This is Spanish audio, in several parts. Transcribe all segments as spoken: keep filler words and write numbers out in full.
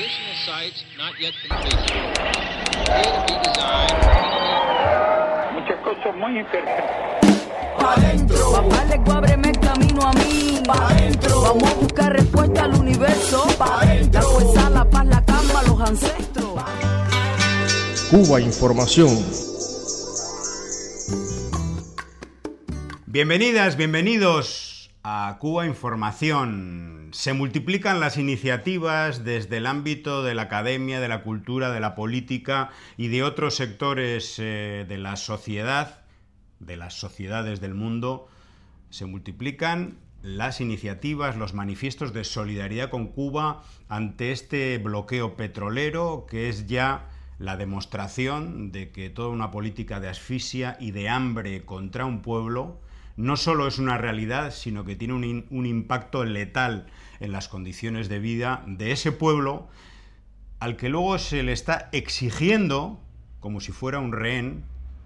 Additional sites not yet completed. Appear to be designed. Muchas cosas muy interesantes. Pa' dentro. Papá le ábreme el camino a mí. Pa' dentro. Vamos a buscar respuesta al universo. Pa' dentro. La fuerza, la paz, la calma, los ancestros. Cuba Información. Bienvenidas, bienvenidos a Cuba Información. Se multiplican las iniciativas desde el ámbito de la academia, de la cultura, de la política y de otros sectores eh, de la sociedad, de las sociedades del mundo. Se multiplican las iniciativas, los manifiestos de solidaridad con Cuba ante este bloqueo petrolero, que es ya la demostración de que toda una política de asfixia y de hambre contra un pueblo no solo es una realidad, sino que tiene un, un impacto letal en las condiciones de vida de ese pueblo, al que luego se le está exigiendo, como si fuera un rehén,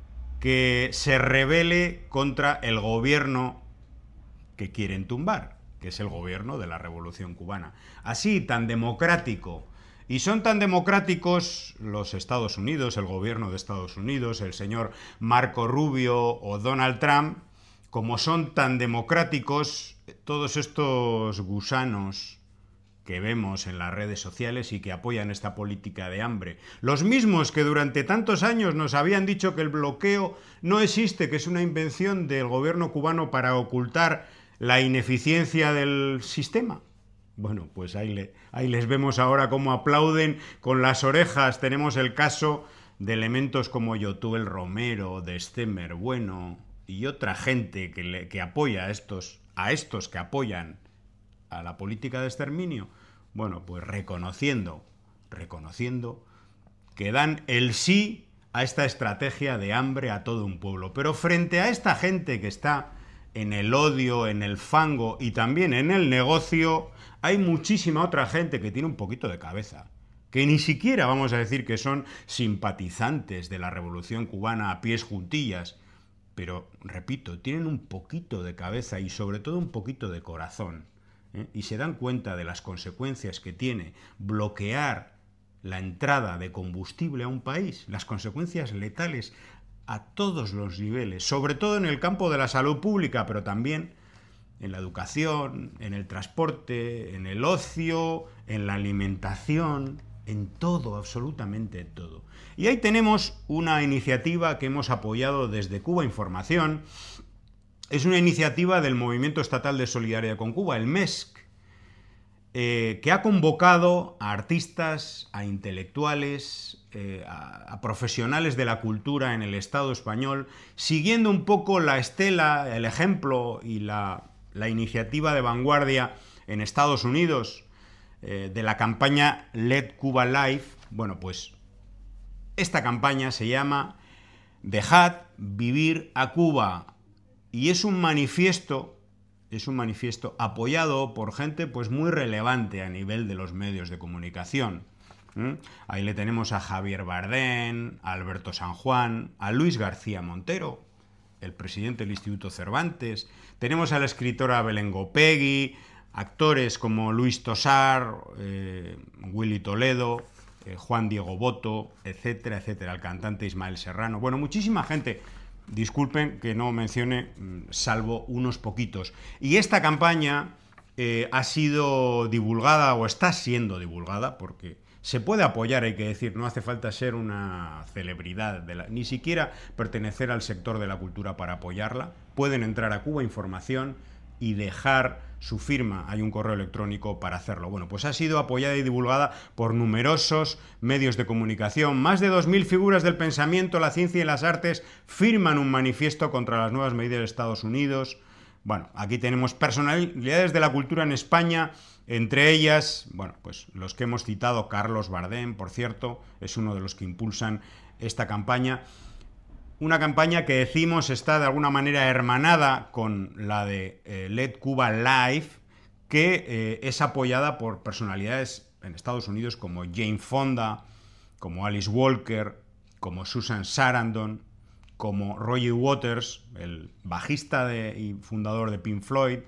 que se rebele contra el gobierno que quieren tumbar, que es el gobierno de la Revolución Cubana. Así, tan democrático. Y son tan democráticos los Estados Unidos, el gobierno de Estados Unidos, el señor Marco Rubio o Donald Trump, como son tan democráticos todos estos gusanos que vemos en las redes sociales y que apoyan esta política de hambre. Los mismos que durante tantos años nos habían dicho que el bloqueo no existe, que es una invención del gobierno cubano para ocultar la ineficiencia del sistema. Bueno, pues ahí, le, ahí les vemos ahora cómo aplauden con las orejas. Tenemos el caso de elementos como Yotuel Romero, de Stemer Bueno y otra gente que, le, que apoya a estos, a estos que apoyan a la política de exterminio. Bueno, pues reconociendo, reconociendo que dan el sí a esta estrategia de hambre a todo un pueblo. Pero frente a esta gente que está en el odio, en el fango y también en el negocio, hay muchísima otra gente que tiene un poquito de cabeza, que ni siquiera vamos a decir que son simpatizantes de la Revolución Cubana a pies juntillas, pero, repito, tienen un poquito de cabeza y sobre todo un poquito de corazón, ¿eh? Y se dan cuenta de las consecuencias que tiene bloquear la entrada de combustible a un país, las consecuencias letales a todos los niveles, sobre todo en el campo de la salud pública, pero también en la educación, en el transporte, en el ocio, en la alimentación, en todo, absolutamente en todo. Y ahí tenemos una iniciativa que hemos apoyado desde Cuba Información. Es una iniciativa del Movimiento Estatal de Solidaridad con Cuba, el M E S C, eh, que ha convocado a artistas, a intelectuales, eh, a, a profesionales de la cultura en el Estado español, siguiendo un poco la estela, el ejemplo y la, la iniciativa de vanguardia en Estados Unidos, eh, de la campaña Let Cuba Live. Bueno, pues esta campaña se llama Dejad vivir a Cuba, y es un manifiesto, es un manifiesto apoyado por gente pues muy relevante a nivel de los medios de comunicación. ¿Mm? Ahí le tenemos a Javier Bardem, a Alberto San Juan, a Luis García Montero, el presidente del Instituto Cervantes, tenemos a la escritora Belén Gopegui, actores como Luis Tosar, eh, Willy Toledo, eh, Juan Diego Boto, etcétera, etcétera, el cantante Ismael Serrano. Bueno, muchísima gente. Disculpen que no mencione, salvo unos poquitos. Y esta campaña eh, ha sido divulgada, o está siendo divulgada, porque se puede apoyar, hay que decir, no hace falta ser una celebridad, de la, ni siquiera pertenecer al sector de la cultura para apoyarla. Pueden entrar a Cuba Información y dejar su firma, hay un correo electrónico para hacerlo. Bueno, pues ha sido apoyada y divulgada por numerosos medios de comunicación. Más de dos mil figuras del pensamiento, la ciencia y las artes firman un manifiesto contra las nuevas medidas de Estados Unidos. Bueno, aquí tenemos personalidades de la cultura en España, entre ellas, bueno, pues los que hemos citado, Carlos Bardem, por cierto, es uno de los que impulsan esta campaña. Una campaña que decimos está de alguna manera hermanada con la de eh, Let Cuba Live, que eh, es apoyada por personalidades en Estados Unidos como Jane Fonda, como Alice Walker, como Susan Sarandon, como Roger Waters, el bajista de, y fundador de Pink Floyd,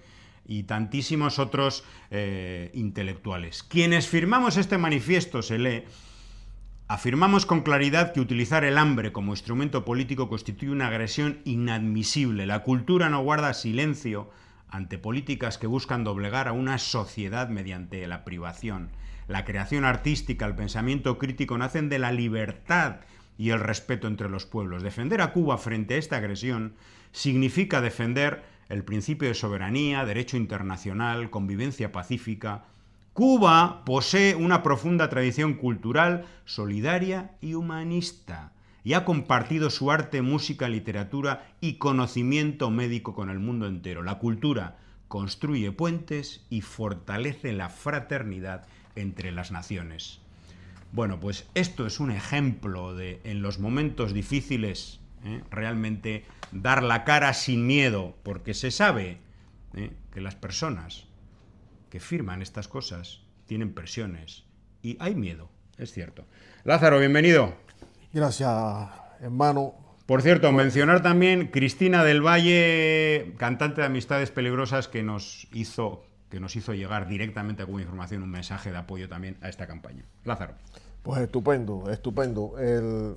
y tantísimos otros eh, intelectuales. Quienes firmamos este manifiesto, se lee, afirmamos con claridad que utilizar el hambre como instrumento político constituye una agresión inadmisible. La cultura no guarda silencio ante políticas que buscan doblegar a una sociedad mediante la privación. La creación artística, el pensamiento crítico nacen de la libertad y el respeto entre los pueblos. Defender a Cuba frente a esta agresión significa defender el principio de soberanía, derecho internacional, convivencia pacífica. Cuba posee una profunda tradición cultural, solidaria y humanista, y ha compartido su arte, música, literatura y conocimiento médico con el mundo entero. La cultura construye puentes y fortalece la fraternidad entre las naciones. Bueno, pues esto es un ejemplo de, en los momentos difíciles, ¿eh? realmente dar la cara sin miedo, porque se sabe ¿eh? que las personas que firman estas cosas tienen presiones y hay miedo, es cierto. Lázaro, bienvenido. Gracias, hermano. Por cierto, mencionar también Cristina del Valle, cantante de Amistades Peligrosas, que nos hizo, que nos hizo llegar directamente a Cuba Información un mensaje de apoyo también a esta campaña. Lázaro. Pues estupendo, estupendo. El,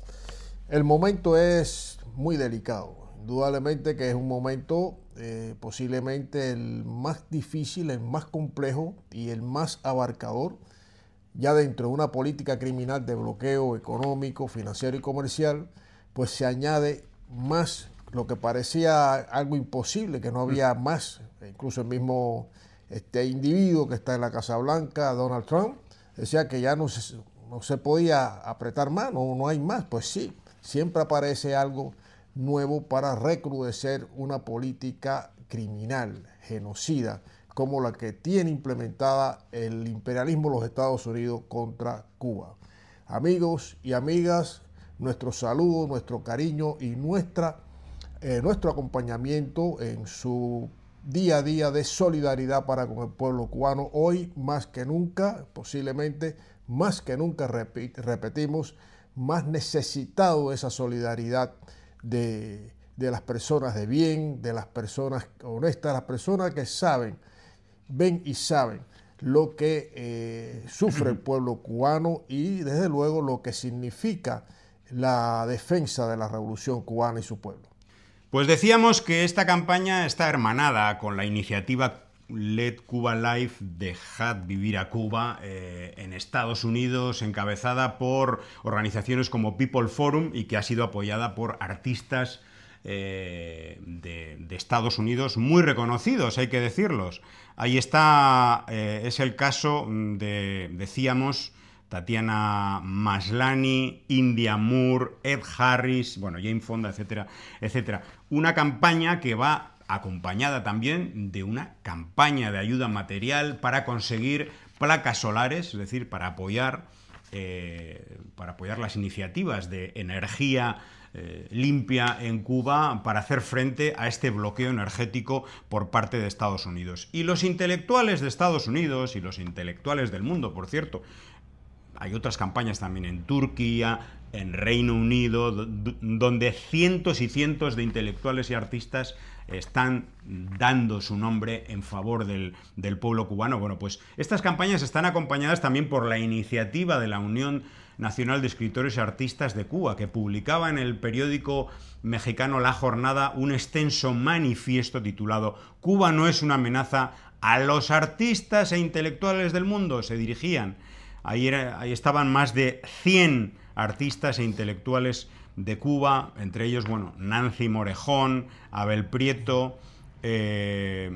el momento es muy delicado. Indudablemente que es un momento eh, posiblemente el más difícil, el más complejo y el más abarcador, ya dentro de una política criminal de bloqueo económico, financiero y comercial, pues se añade más lo que parecía algo imposible, que no había más. Incluso el mismo este individuo que está en la Casa Blanca, Donald Trump, decía que ya no se, no se podía apretar más, no, no hay más. Pues sí, siempre aparece algo nuevo para recrudecer una política criminal, genocida, como la que tiene implementada el imperialismo de los Estados Unidos contra Cuba. Amigos y amigas, nuestro saludo, nuestro cariño y nuestra, eh, nuestro acompañamiento en su día a día de solidaridad para con el pueblo cubano. Hoy más que nunca, posiblemente más que nunca, repit, repetimos, más necesitado de esa solidaridad de, de las personas de bien, de las personas honestas, las personas que saben, ven y saben lo que eh, sufre el pueblo cubano y desde luego lo que significa la defensa de la revolución cubana y su pueblo. Pues decíamos que esta campaña está hermanada con la iniciativa Let Cuba Live, Dejad Vivir a Cuba, eh, en Estados Unidos, encabezada por organizaciones como People Forum y que ha sido apoyada por artistas eh, de, de Estados Unidos muy reconocidos, hay que decirlos. Ahí está, eh, es el caso de, decíamos, Tatiana Maslany, India Moore, Ed Harris, bueno, Jane Fonda, etcétera, etcétera. Una campaña que va acompañada también de una campaña de ayuda material para conseguir placas solares, es decir, para apoyar, eh, para apoyar las iniciativas de energía eh, limpia en Cuba para hacer frente a este bloqueo energético por parte de Estados Unidos. Y los intelectuales de Estados Unidos y los intelectuales del mundo, por cierto, hay otras campañas también en Turquía, en Reino Unido, donde cientos y cientos de intelectuales y artistas están dando su nombre en favor del, del pueblo cubano. Bueno, pues estas campañas están acompañadas también por la iniciativa de la Unión Nacional de Escritores y Artistas de Cuba, que publicaba en el periódico mexicano La Jornada un extenso manifiesto titulado «Cuba no es una amenaza a los artistas e intelectuales del mundo». Se dirigían, ahí, era, ahí estaban más de cien artistas e intelectuales de Cuba, entre ellos, bueno, Nancy Morejón, Abel Prieto, eh,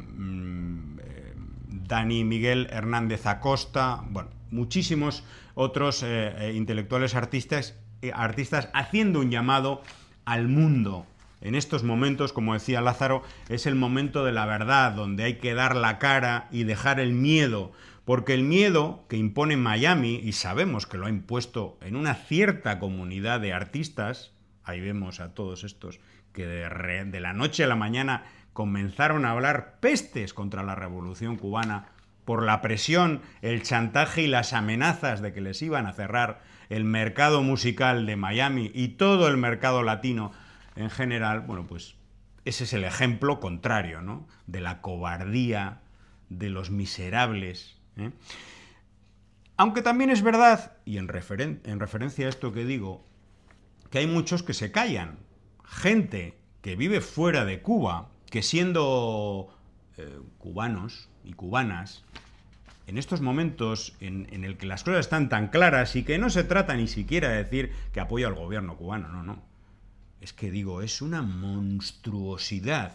eh, Dani Miguel Hernández Acosta, bueno, muchísimos otros eh, eh, intelectuales artistas, eh, artistas haciendo un llamado al mundo. En estos momentos, como decía Lázaro, es el momento de la verdad, donde hay que dar la cara y dejar el miedo, porque el miedo que impone Miami, y sabemos que lo ha impuesto en una cierta comunidad de artistas, ahí vemos a todos estos que de, re, de la noche a la mañana comenzaron a hablar pestes contra la revolución cubana por la presión, el chantaje y las amenazas de que les iban a cerrar el mercado musical de Miami y todo el mercado latino en general. Bueno, pues ese es el ejemplo contrario, ¿no?, de la cobardía, de los miserables, ¿eh? Aunque también es verdad, y en, referen en referencia a esto que digo, que hay muchos que se callan. Gente que vive fuera de Cuba, que siendo eh, cubanos y cubanas, en estos momentos en, en el que las cosas están tan claras y que no se trata ni siquiera de decir que apoyo al gobierno cubano, no, no. Es que digo, es una monstruosidad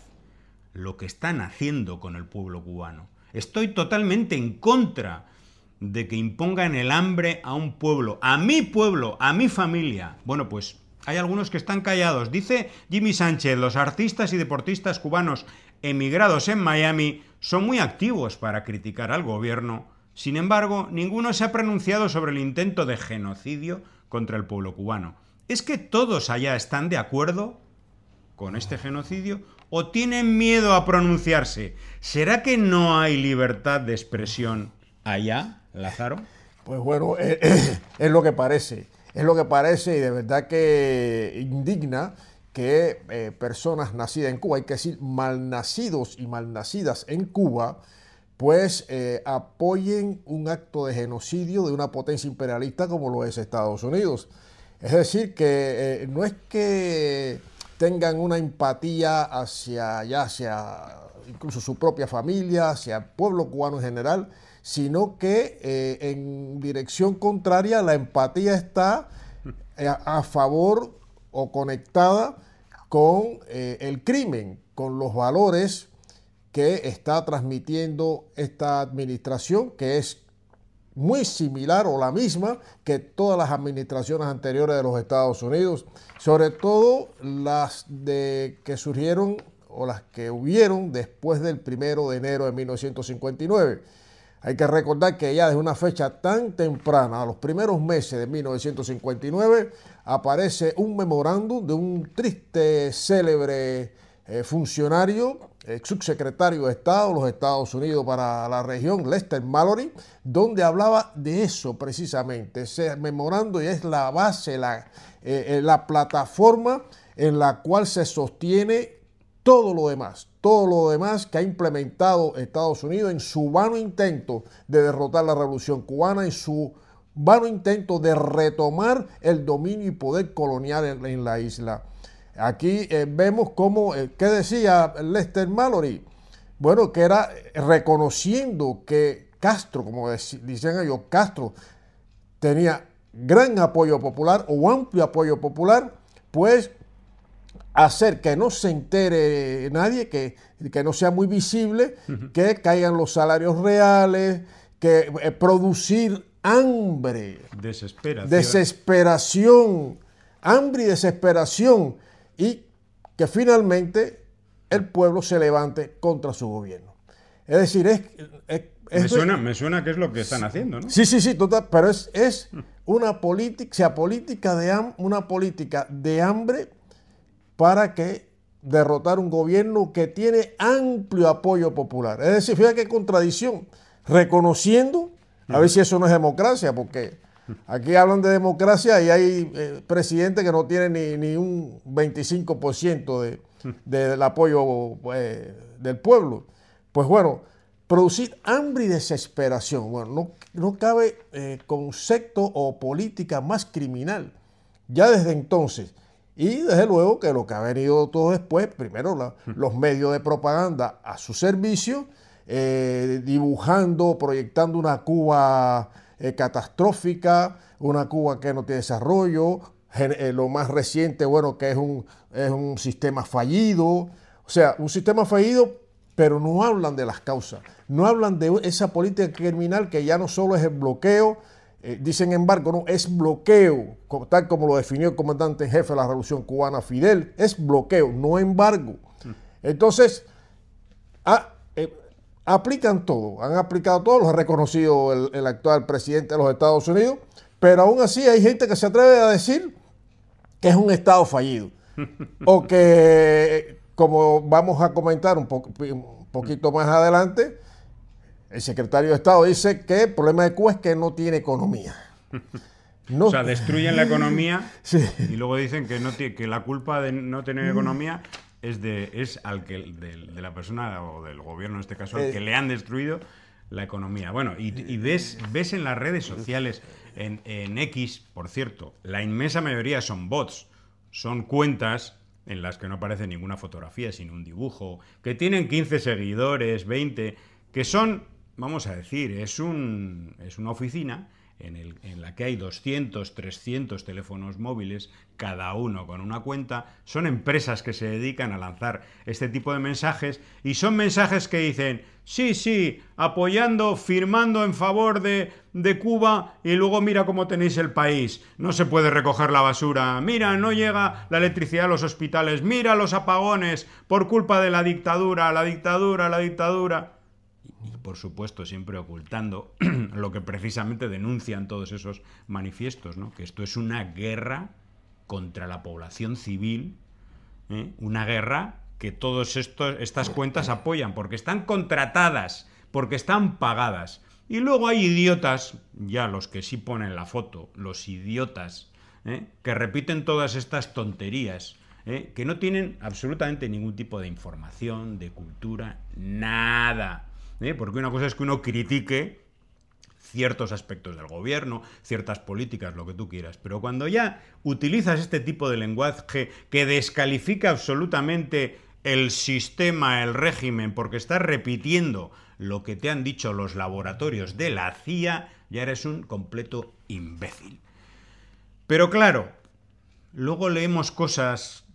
lo que están haciendo con el pueblo cubano. Estoy totalmente en contra de que impongan el hambre a un pueblo, a mi pueblo, a mi familia. Bueno, pues hay algunos que están callados. Dice Jimmy Sánchez, los artistas y deportistas cubanos emigrados en Miami son muy activos para criticar al gobierno. Sin embargo, ninguno se ha pronunciado sobre el intento de genocidio contra el pueblo cubano. ¿Es que todos allá están de acuerdo con este genocidio o tienen miedo a pronunciarse? ¿Será que no hay libertad de expresión allá, Lázaro? Pues bueno, eh, eh, es lo que parece. Es lo que parece y de verdad que indigna que eh, personas nacidas en Cuba, hay que decir malnacidos y malnacidas en Cuba, pues eh, apoyen un acto de genocidio de una potencia imperialista como lo es Estados Unidos. Es decir, que eh, no es que tengan una empatía hacia, ya hacia incluso su propia familia, hacia el pueblo cubano en general, sino que eh, en dirección contraria la empatía está eh, a favor o conectada con eh, el crimen, con los valores que está transmitiendo esta administración, que es muy similar o la misma que todas las administraciones anteriores de los Estados Unidos, sobre todo las de que surgieron o las que hubieron después del primero de enero de mil novecientos cincuenta y nueve. Hay que recordar que ya desde una fecha tan temprana, a los primeros meses de mil novecientos cincuenta y nueve, aparece un memorándum de un triste, célebre eh, funcionario, eh, subsecretario de Estado de los Estados Unidos para la región, Lester Mallory, donde hablaba de eso precisamente. Ese memorándum es la base, la, eh, la plataforma en la cual se sostiene todo lo demás, todo lo demás que ha implementado Estados Unidos en su vano intento de derrotar la Revolución Cubana, en su vano intento de retomar el dominio y poder colonial en, en la isla. Aquí eh, vemos cómo, eh, ¿qué decía Lester Mallory? Bueno, que era reconociendo que Castro, como dicen ellos, Castro tenía gran apoyo popular o amplio apoyo popular, pues hacer que no se entere nadie, que, que no sea muy visible, uh-huh. que caigan los salarios reales, que eh, producir hambre, desesperación. desesperación, hambre y desesperación, y que finalmente el pueblo se levante contra su gobierno. Es decir, es... es, es me, suena, me suena que es lo que están haciendo, ¿no? Sí, sí, sí, total, pero es, es una política, o sea, política de ham, una política de hambre para que derrotar un gobierno que tiene amplio apoyo popular. Es decir, fíjate qué contradicción, reconociendo, a ver si eso no es democracia, porque aquí hablan de democracia y hay eh, presidentes que no tienen ni, ni un veinticinco por ciento de, de, del apoyo eh, del pueblo. Pues bueno, producir hambre y desesperación. Bueno, no, no cabe eh, concepto o política más criminal. Ya desde entonces. Y desde luego que lo que ha venido todo después, primero la, los medios de propaganda a su servicio, eh, dibujando, proyectando una Cuba eh, catastrófica, una Cuba que no tiene desarrollo, eh, lo más reciente, bueno, que es un, es un sistema fallido, o sea, un sistema fallido, pero no hablan de las causas, no hablan de esa política criminal que ya no solo es el bloqueo. Eh, dicen embargo, no, es bloqueo, tal como lo definió el comandante en jefe de la Revolución Cubana, Fidel, es bloqueo, no embargo. Entonces, a, eh, aplican todo, han aplicado todo, lo ha reconocido el, el actual presidente de los Estados Unidos, pero aún así hay gente que se atreve a decir que es un Estado fallido, o que, como vamos a comentar un, po un poquito más adelante, el secretario de Estado dice que el problema de Cuba es que no tiene economía. No. O sea, destruyen la economía sí. y luego dicen que, no que la culpa de no tener economía es, de, es al que de, de la persona o del gobierno en este caso, al Eh. que le han destruido la economía. Bueno, y, y ves, ves en las redes sociales, en, en X, por cierto, la inmensa mayoría son bots, son cuentas en las que no aparece ninguna fotografía, sino un dibujo, que tienen quince seguidores, veinte, que son, vamos a decir, es, un, es una oficina en, el, en la que hay doscientos, trescientos teléfonos móviles, cada uno con una cuenta. Son empresas que se dedican a lanzar este tipo de mensajes, y son mensajes que dicen, sí, sí, apoyando, firmando en favor de, de Cuba, y luego mira cómo tenéis el país, no se puede recoger la basura, mira, no llega la electricidad a los hospitales, mira los apagones por culpa de la dictadura, la dictadura, la dictadura. Y por supuesto siempre ocultando lo que precisamente denuncian todos esos manifiestos, ¿no? Que esto es una guerra contra la población civil, ¿eh? Una guerra que todas estas cuentas apoyan, porque están contratadas, porque están pagadas. Y luego hay idiotas, ya los que sí ponen la foto, los idiotas, ¿eh? Que repiten todas estas tonterías, ¿eh? Que no tienen absolutamente ningún tipo de información, de cultura, nada. ¿Eh? Porque una cosa es que uno critique ciertos aspectos del gobierno, ciertas políticas, lo que tú quieras, pero cuando ya utilizas este tipo de lenguaje que descalifica absolutamente el sistema, el régimen, porque estás repitiendo lo que te han dicho los laboratorios de la C I A, ya eres un completo imbécil. Pero claro, luego leemos cosas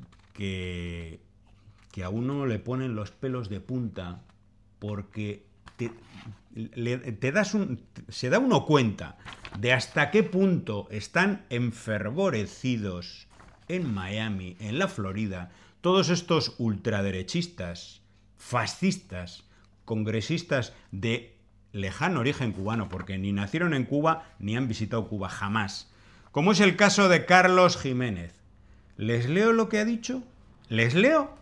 que, que a uno le ponen los pelos de punta, porque te, le, te das un, se da uno cuenta de hasta qué punto están enfervorecidos en Miami, en la Florida, todos estos ultraderechistas, fascistas, congresistas de lejano origen cubano, porque ni nacieron en Cuba ni han visitado Cuba jamás, como es el caso de Carlos Jiménez. ¿Les leo lo que ha dicho? ¿Les leo?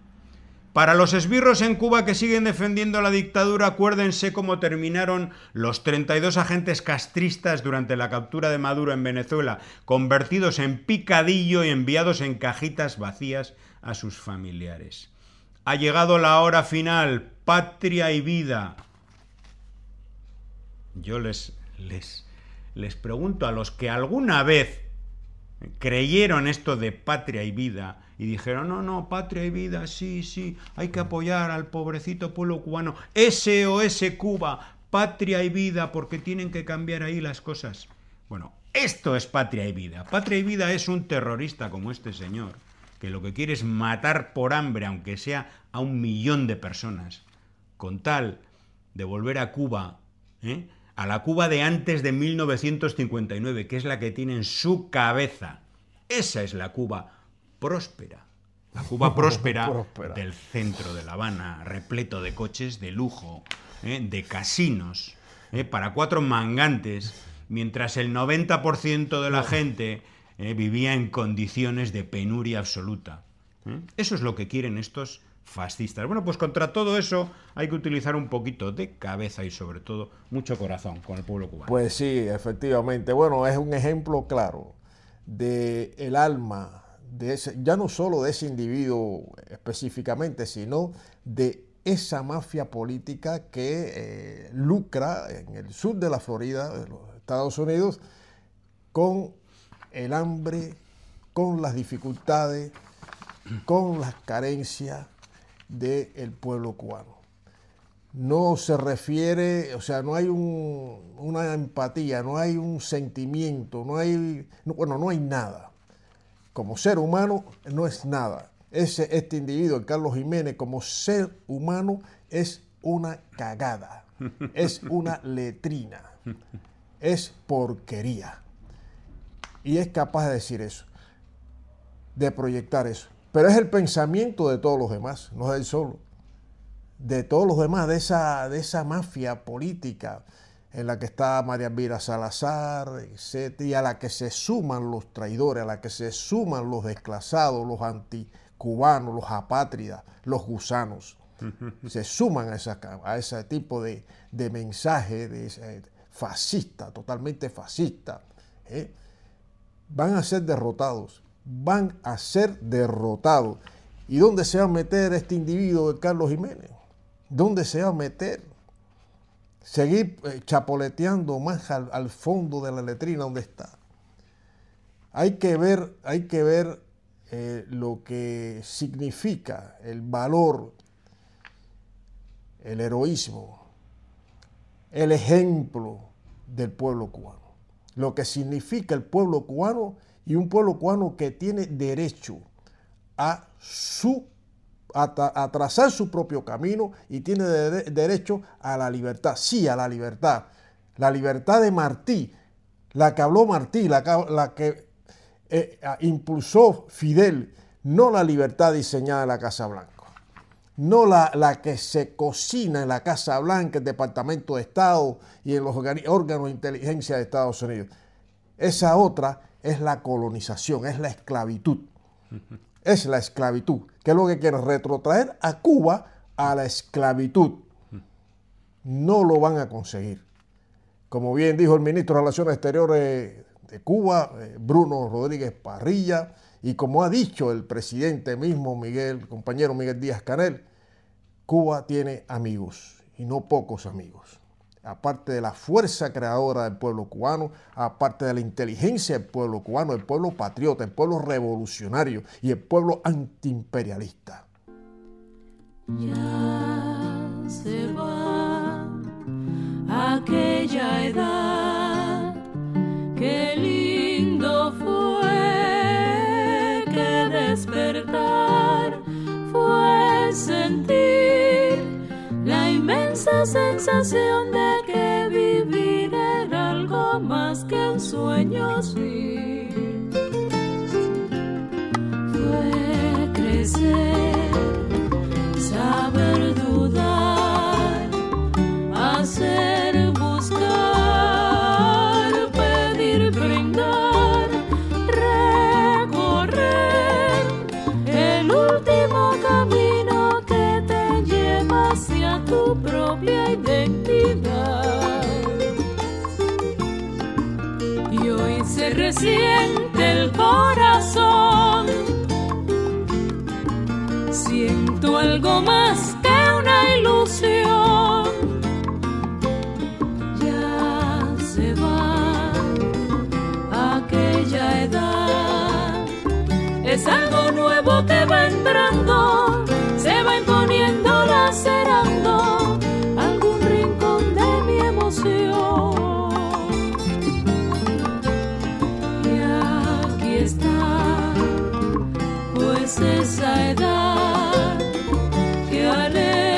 Para los esbirros en Cuba que siguen defendiendo la dictadura, acuérdense cómo terminaron los treinta y dos agentes castristas durante la captura de Maduro en Venezuela, convertidos en picadillo y enviados en cajitas vacías a sus familiares. Ha llegado la hora final, patria y vida. Yo les, les, les pregunto a los que alguna vez creyeron esto de patria y vida y dijeron, no, no, patria y vida, sí, sí, hay que apoyar al pobrecito pueblo cubano, S O S Cuba, patria y vida, porque tienen que cambiar ahí las cosas. Bueno, esto es patria y vida. Patria y vida es un terrorista como este señor, que lo que quiere es matar por hambre, aunque sea a un millón de personas, con tal de volver a Cuba, ¿eh? A la Cuba de antes de mil novecientos cincuenta y nueve, que es la que tiene en su cabeza. Esa es la Cuba próspera. La Cuba próspera, próspera del centro de La Habana, repleto de coches de lujo, ¿eh? De casinos, ¿eh? Para cuatro mangantes, mientras el noventa por ciento de la gente eh, vivía en condiciones de penuria absoluta. ¿Eh? Eso es lo que quieren estos fascistas. Bueno, pues contra todo eso hay que utilizar un poquito de cabeza y sobre todo mucho corazón con el pueblo cubano. Pues sí, efectivamente. Bueno, es un ejemplo claro de el alma, de ese, ya no solo de ese individuo específicamente, sino de esa mafia política que eh, lucra en el sur de la Florida, de los Estados Unidos, con el hambre, con las dificultades, con las carencias del pueblo cubano. No se refiere, o sea, no hay un, una empatía, no hay un sentimiento, no hay, no, bueno, no hay nada. Como ser humano no es nada. Ese, este individuo, Carlos Jiménez, como ser humano es una cagada, es una letrina, es porquería. Y es capaz de decir eso, de proyectar eso. Pero es el pensamiento de todos los demás, no es él solo. De todos los demás, de esa, de esa mafia política en la que está María Elvira Salazar, etcétera, y a la que se suman los traidores, a la que se suman los desclasados, los anticubanos, los apátridas, los gusanos. Se suman a, esa, a ese tipo de, de mensaje de, de, fascista, totalmente fascista. ¿eh? Van a ser derrotados. Van a ser derrotados. ¿Y dónde se va a meter este individuo de Carlos Jiménez? ¿Dónde se va a meter? Seguir eh, chapoleteando más al, al fondo de la letrina donde está. Hay que ver, hay que ver eh, lo que significa el valor, el heroísmo, el ejemplo del pueblo cubano. Lo que significa el pueblo cubano y un pueblo cubano que tiene derecho a, su, a, a trazar su propio camino y tiene de, derecho a la libertad. Sí, a la libertad. La libertad de Martí, la que habló Martí, la, la que eh, impulsó Fidel, no la libertad diseñada en la Casa Blanca. No la, la que se cocina en la Casa Blanca, el Departamento de Estado y en los órganos de inteligencia de Estados Unidos. Esa otra es la colonización, es la esclavitud. Es la esclavitud, que es lo que quiere retrotraer a Cuba a la esclavitud. No lo van a conseguir. Como bien dijo el ministro de Relaciones Exteriores de Cuba, Bruno Rodríguez Parrilla, y como ha dicho el presidente mismo, Miguel, el compañero Miguel Díaz-Canel, Cuba tiene amigos, y no pocos amigos. Aparte de la fuerza creadora del pueblo cubano, aparte de la inteligencia del pueblo cubano, el pueblo patriota, el pueblo revolucionario y el pueblo antiimperialista. Ya se va aquella edad, qué lindo fue que despertar, fue sentir la inmensa sensación de que vivir era algo más que un sueño, sí. Fue crecer, saber dudar, hacer, buscar, pedir, brindar, recorrer el último camino que te lleva hacia tu propia identidad. Y hoy se resiente el corazón, siento algo más que una ilusión. Ya se va aquella edad, es algo nuevo que va entrando, se va imponiendo, lacerando algún rincón de mi emoción. Y aquí está, pues esa edad que al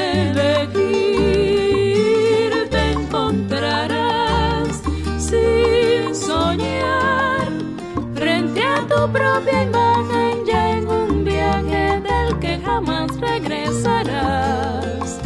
elegir te encontrarás sin soñar frente a tu propia imagen, ya en un viaje del que jamás regresarás.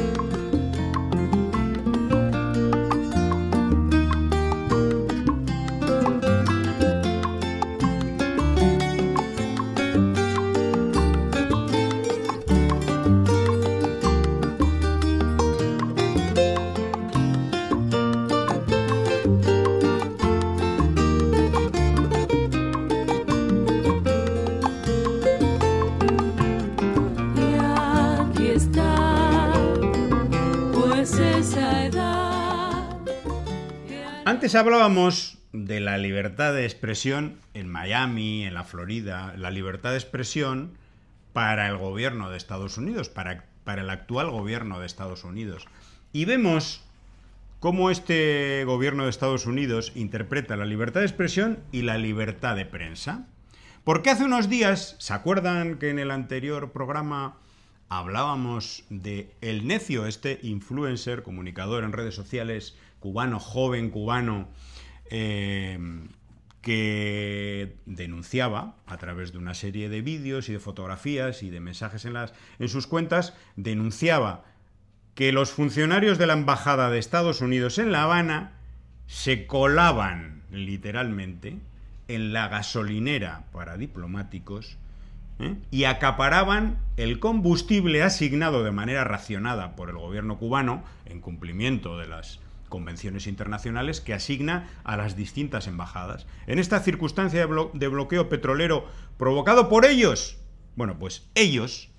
Antes hablábamos de la libertad de expresión en Miami, en la Florida, la libertad de expresión para el gobierno de Estados Unidos, para, para el actual gobierno de Estados Unidos. Y vemos cómo este gobierno de Estados Unidos interpreta la libertad de expresión y la libertad de prensa. Porque hace unos días, ¿se acuerdan que en el anterior programa hablábamos de El Necio, este influencer, comunicador en redes sociales, cubano, joven cubano, eh, que denunciaba a través de una serie de vídeos y de fotografías y de mensajes en, las, en sus cuentas, denunciaba que los funcionarios de la Embajada de Estados Unidos en La Habana se colaban literalmente en la gasolinera para diplomáticos, ¿eh? y acaparaban el combustible asignado de manera racionada por el gobierno cubano, en cumplimiento de las convenciones internacionales que asigna a las distintas embajadas. En esta circunstancia de, blo de bloqueo petrolero provocado por ellos, bueno, pues ellos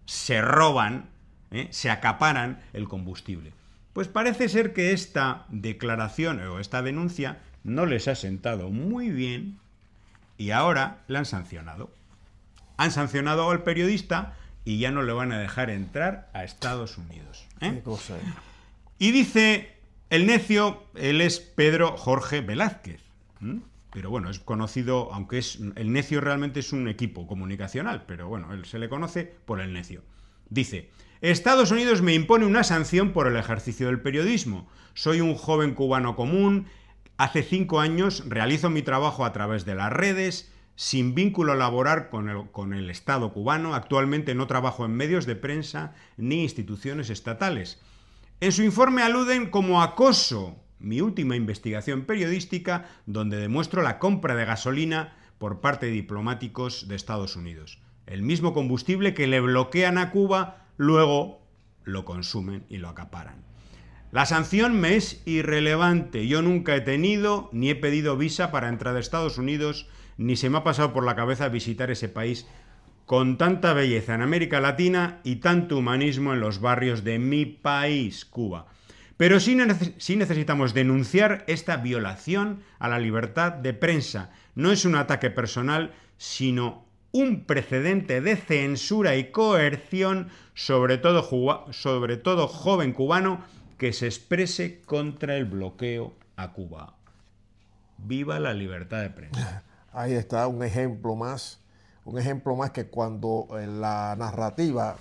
se roban, ¿eh? se acaparan el combustible. Pues parece ser que esta declaración o esta denuncia no les ha sentado muy bien y ahora la han sancionado. Han sancionado al periodista y ya no le van a dejar entrar a Estados Unidos. ¿eh? Qué cosa es. Y dice el necio, él es Pedro Jorge Velázquez. ¿Mm? Pero bueno, es conocido, aunque es el necio realmente es un equipo comunicacional, pero bueno, él se le conoce por el necio. Dice: Estados Unidos me impone una sanción por el ejercicio del periodismo. Soy un joven cubano común. Hace cinco años realizo mi trabajo a través de las redes, sin vínculo laboral con el, con el Estado cubano. Actualmente no trabajo en medios de prensa ni instituciones estatales. En su informe aluden como acoso mi última investigación periodística, donde demuestro la compra de gasolina por parte de diplomáticos de Estados Unidos. El mismo combustible que le bloquean a Cuba, luego lo consumen y lo acaparan. La sanción me es irrelevante. Yo nunca he tenido ni he pedido visa para entrar a Estados Unidos, ni se me ha pasado por la cabeza visitar ese país con tanta belleza en América Latina y tanto humanismo en los barrios de mi país, Cuba. Pero sí, nece- sí necesitamos denunciar esta violación a la libertad de prensa. No es un ataque personal, sino un precedente de censura y coerción, sobre todo, ju- sobre todo joven cubano, que se exprese contra el bloqueo a Cuba. ¡Viva la libertad de prensa! Ahí está un ejemplo más, un ejemplo más que cuando eh, la narrativa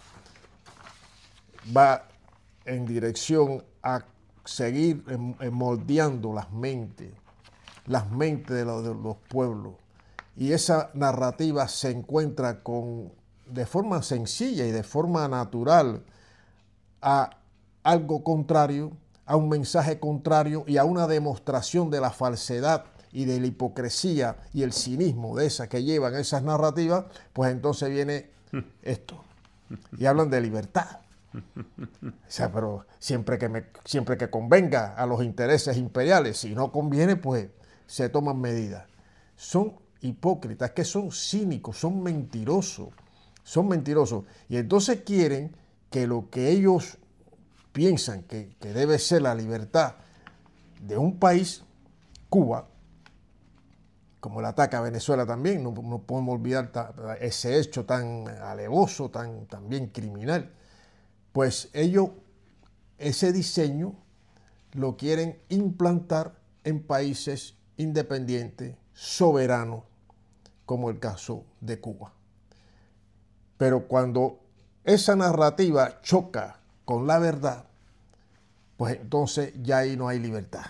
va en dirección a seguir em- em- moldeando las mentes, las mentes de, los- de los pueblos. Y esa narrativa se encuentra con, de forma sencilla y de forma natural a algo contrario, a un mensaje contrario y a una demostración de la falsedad y de la hipocresía y el cinismo de esas que llevan esas narrativas, pues entonces viene esto. Y hablan de libertad. O sea, pero siempre que, me, siempre que convenga a los intereses imperiales, si no conviene, pues se toman medidas. Son hipócritas, que son cínicos, son mentirosos, son mentirosos. Y entonces quieren que lo que ellos piensan que, que debe ser la libertad de un país, Cuba, como el ataque a Venezuela también, no, no podemos olvidar ta, ese hecho tan alevoso, tan también criminal, pues ellos ese diseño lo quieren implantar en países independientes, soberanos, como el caso de Cuba. Pero cuando esa narrativa choca con la verdad, pues entonces ya ahí no hay libertad.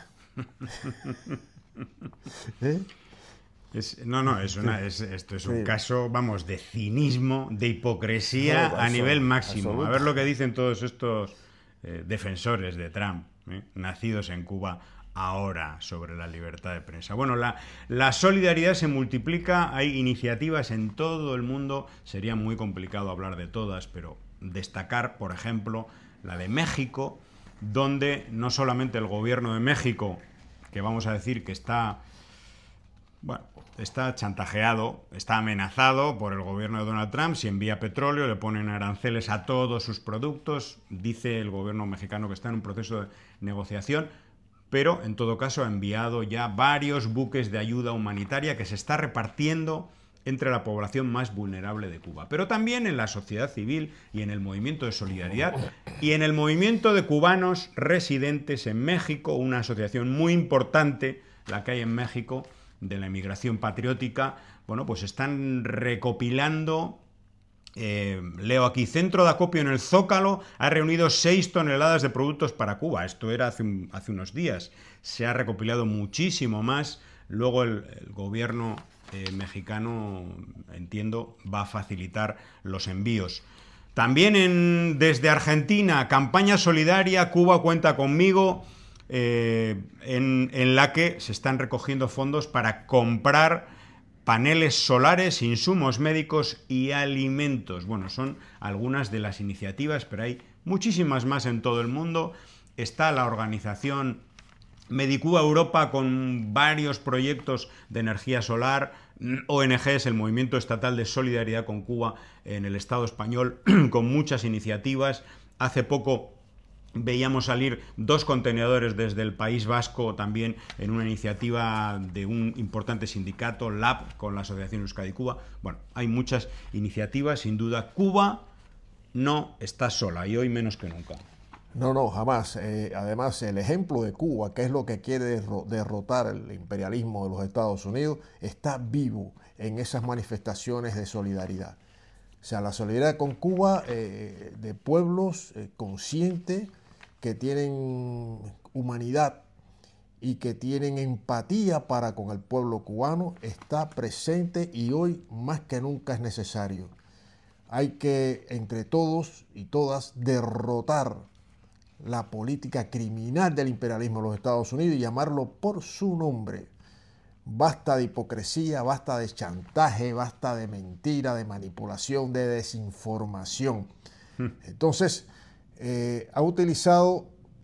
¿Eh? Es, no, no, es una, es, esto es un Sí. caso, vamos, de cinismo, de hipocresía No, a eso, nivel máximo. absoluto. A ver lo que dicen todos estos eh, defensores de Trump, ¿eh? nacidos en Cuba ahora, sobre la libertad de prensa. Bueno, la, la solidaridad se multiplica, hay iniciativas en todo el mundo, sería muy complicado hablar de todas, pero destacar, por ejemplo, la de México, donde no solamente el gobierno de México, que vamos a decir que está... Bueno, está chantajeado, está amenazado por el gobierno de Donald Trump. Si envía petróleo, le ponen aranceles a todos sus productos. Dice el gobierno mexicano que está en un proceso de negociación, pero en todo caso ha enviado ya varios buques de ayuda humanitaria que se está repartiendo entre la población más vulnerable de Cuba. Pero también en la sociedad civil y en el movimiento de solidaridad y en el movimiento de cubanos residentes en México, una asociación muy importante, la que hay en México, de la inmigración patriótica. Bueno, pues están recopilando, eh, leo aquí, centro de acopio en el Zócalo ha reunido seis toneladas de productos para Cuba. Esto era hace, un, hace unos días. Se ha recopilado muchísimo más. Luego el, el gobierno eh, mexicano, entiendo, va a facilitar los envíos. También en, desde Argentina, campaña solidaria, Cuba cuenta conmigo. Eh, en, en la que se están recogiendo fondos para comprar paneles solares, insumos médicos y alimentos. Bueno, son algunas de las iniciativas, pero hay muchísimas más en todo el mundo. Está la organización Medicuba Europa con varios proyectos de energía solar, O N Ges, el Movimiento Estatal de Solidaridad con Cuba en el Estado español, con muchas iniciativas. Hace poco veíamos salir dos contenedores desde el País Vasco, también en una iniciativa de un importante sindicato, L A B, con la Asociación Euskadi Cuba. Bueno, hay muchas iniciativas, sin duda. Cuba no está sola, y hoy menos que nunca. No, no, jamás. Eh, además, el ejemplo de Cuba, que es lo que quiere derro derrotar el imperialismo de los Estados Unidos, está vivo en esas manifestaciones de solidaridad. O sea, la solidaridad con Cuba, eh, de pueblos eh, conscientes, que tienen humanidad y que tienen empatía para con el pueblo cubano, está presente y hoy más que nunca es necesario. Hay que, entre todos y todas, derrotar la política criminal del imperialismo de los Estados Unidos y llamarlo por su nombre. Basta de hipocresía, basta de chantaje, basta de mentira, de manipulación, de desinformación. Entonces, eh, ha utilizado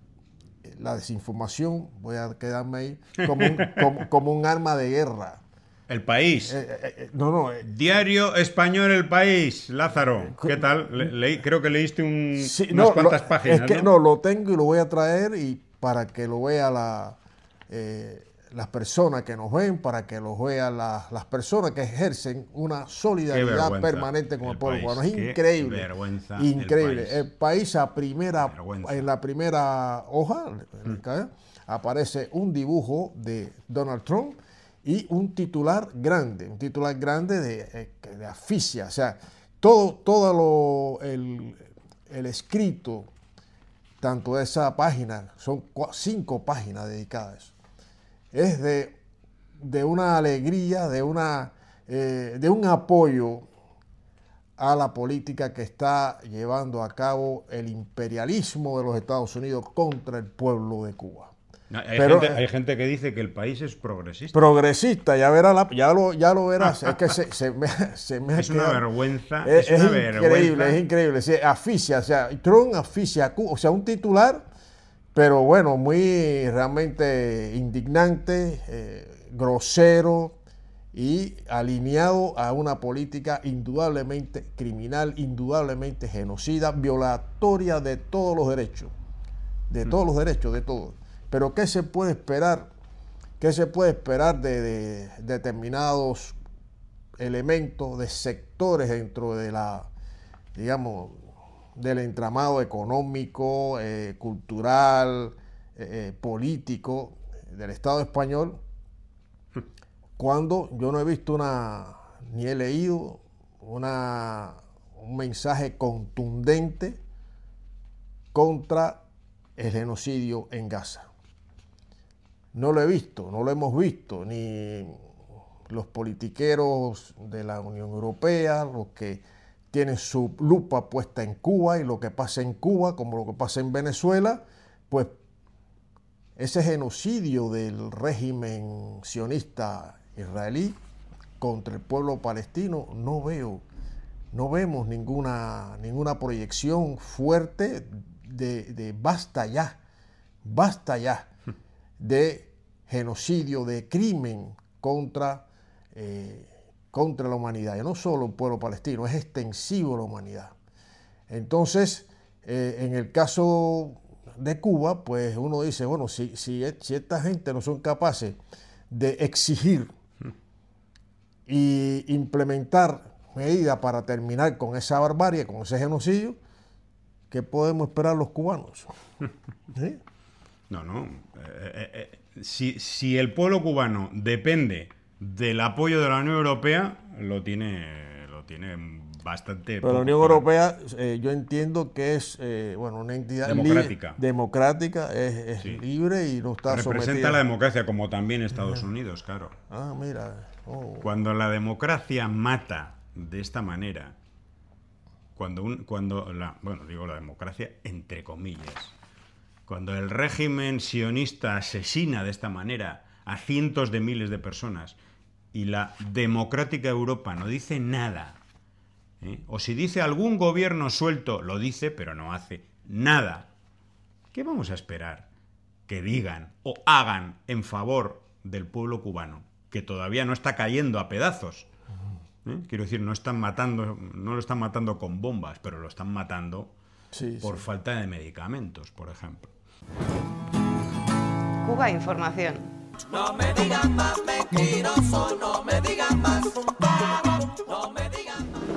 la desinformación, voy a quedarme ahí, como un, como, como un arma de guerra. El País. Eh, eh, eh, no, no. Eh, Diario Español El País. Lázaro, ¿qué tal? Le, le, creo que leíste un, sí, unas no, cuantas lo, páginas. Es que ¿no? no, lo tengo y lo voy a traer y para que lo vea la, eh, las personas que nos ven, para que lo vean la, las personas que ejercen una solidaridad permanente con el, el pueblo cubano. Es increíble. Vergüenza. Increíble. El país, el país a primera, vergüenza. En la primera hoja mm. aparece un dibujo de Donald Trump y un titular grande, un titular grande de, de asfixia. O sea, todo, todo lo, el, el escrito, tanto de esa página, son cinco páginas dedicadas a eso. Es de, de una alegría, de, una, eh, de un apoyo a la política que está llevando a cabo el imperialismo de los Estados Unidos contra el pueblo de Cuba. No, hay, Pero, gente, hay gente que dice que el país es progresista. Progresista, ya, verá la, ya, lo, ya lo verás. Es que se, se me, se me es una vergüenza. Es, es, una es increíble, vergüenza. es increíble. Sí, asfixia, o sea, Trump asfixia, o sea, un titular, pero bueno, muy realmente indignante, eh, grosero y alineado a una política indudablemente criminal, indudablemente genocida, violatoria de todos los derechos, de todos los derechos, de todos. Pero ¿qué se puede esperar? ¿Qué se puede esperar de, de, de determinados elementos, de sectores dentro de la, digamos, del entramado económico, eh, cultural, eh, político del Estado español, cuando yo no he visto una, ni he leído una, un mensaje contundente contra el genocidio en Gaza? No lo he visto, no lo hemos visto, ni los politiqueros de la Unión Europea, los que tienen su lupa puesta en Cuba y lo que pasa en Cuba, como lo que pasa en Venezuela, pues ese genocidio del régimen sionista israelí contra el pueblo palestino, no veo, no vemos ninguna, ninguna proyección fuerte de, de basta ya, basta ya de genocidio, de crimen contra, eh, contra la humanidad. Y no solo el pueblo palestino, es extensivo a la humanidad. Entonces, eh, en el caso de Cuba, pues uno dice, bueno, si, si, si esta gente no son capaces de exigir y implementar medidas para terminar con esa barbarie, con ese genocidio, ¿qué podemos esperar los cubanos? ¿Sí? No, no. Eh, eh, eh, si, si el pueblo cubano depende del apoyo de la Unión Europea, lo tiene, lo tiene bastante. Pero la Unión claro. Europea, eh, yo entiendo que es eh, bueno, una entidad democrática, democrática es, es sí. libre y no está representa sometida. la democracia, como también Estados Unidos, claro. Ah, mira. Oh. Cuando la democracia mata de esta manera, cuando, un, cuando la, bueno, digo la democracia entre comillas, cuando el régimen sionista asesina de esta manera a cientos de miles de personas y la democrática Europa no dice nada, ¿eh? O si dice algún gobierno suelto, lo dice, pero no hace nada, ¿qué vamos a esperar que digan o hagan en favor del pueblo cubano, que todavía no está cayendo a pedazos. ¿Eh? Quiero decir, no están matando, no lo están matando con bombas, pero lo están matando sí, por sí. falta de medicamentos, por ejemplo. Cuba Información. No me digan más mentiroso, no me digan más, no me digan más.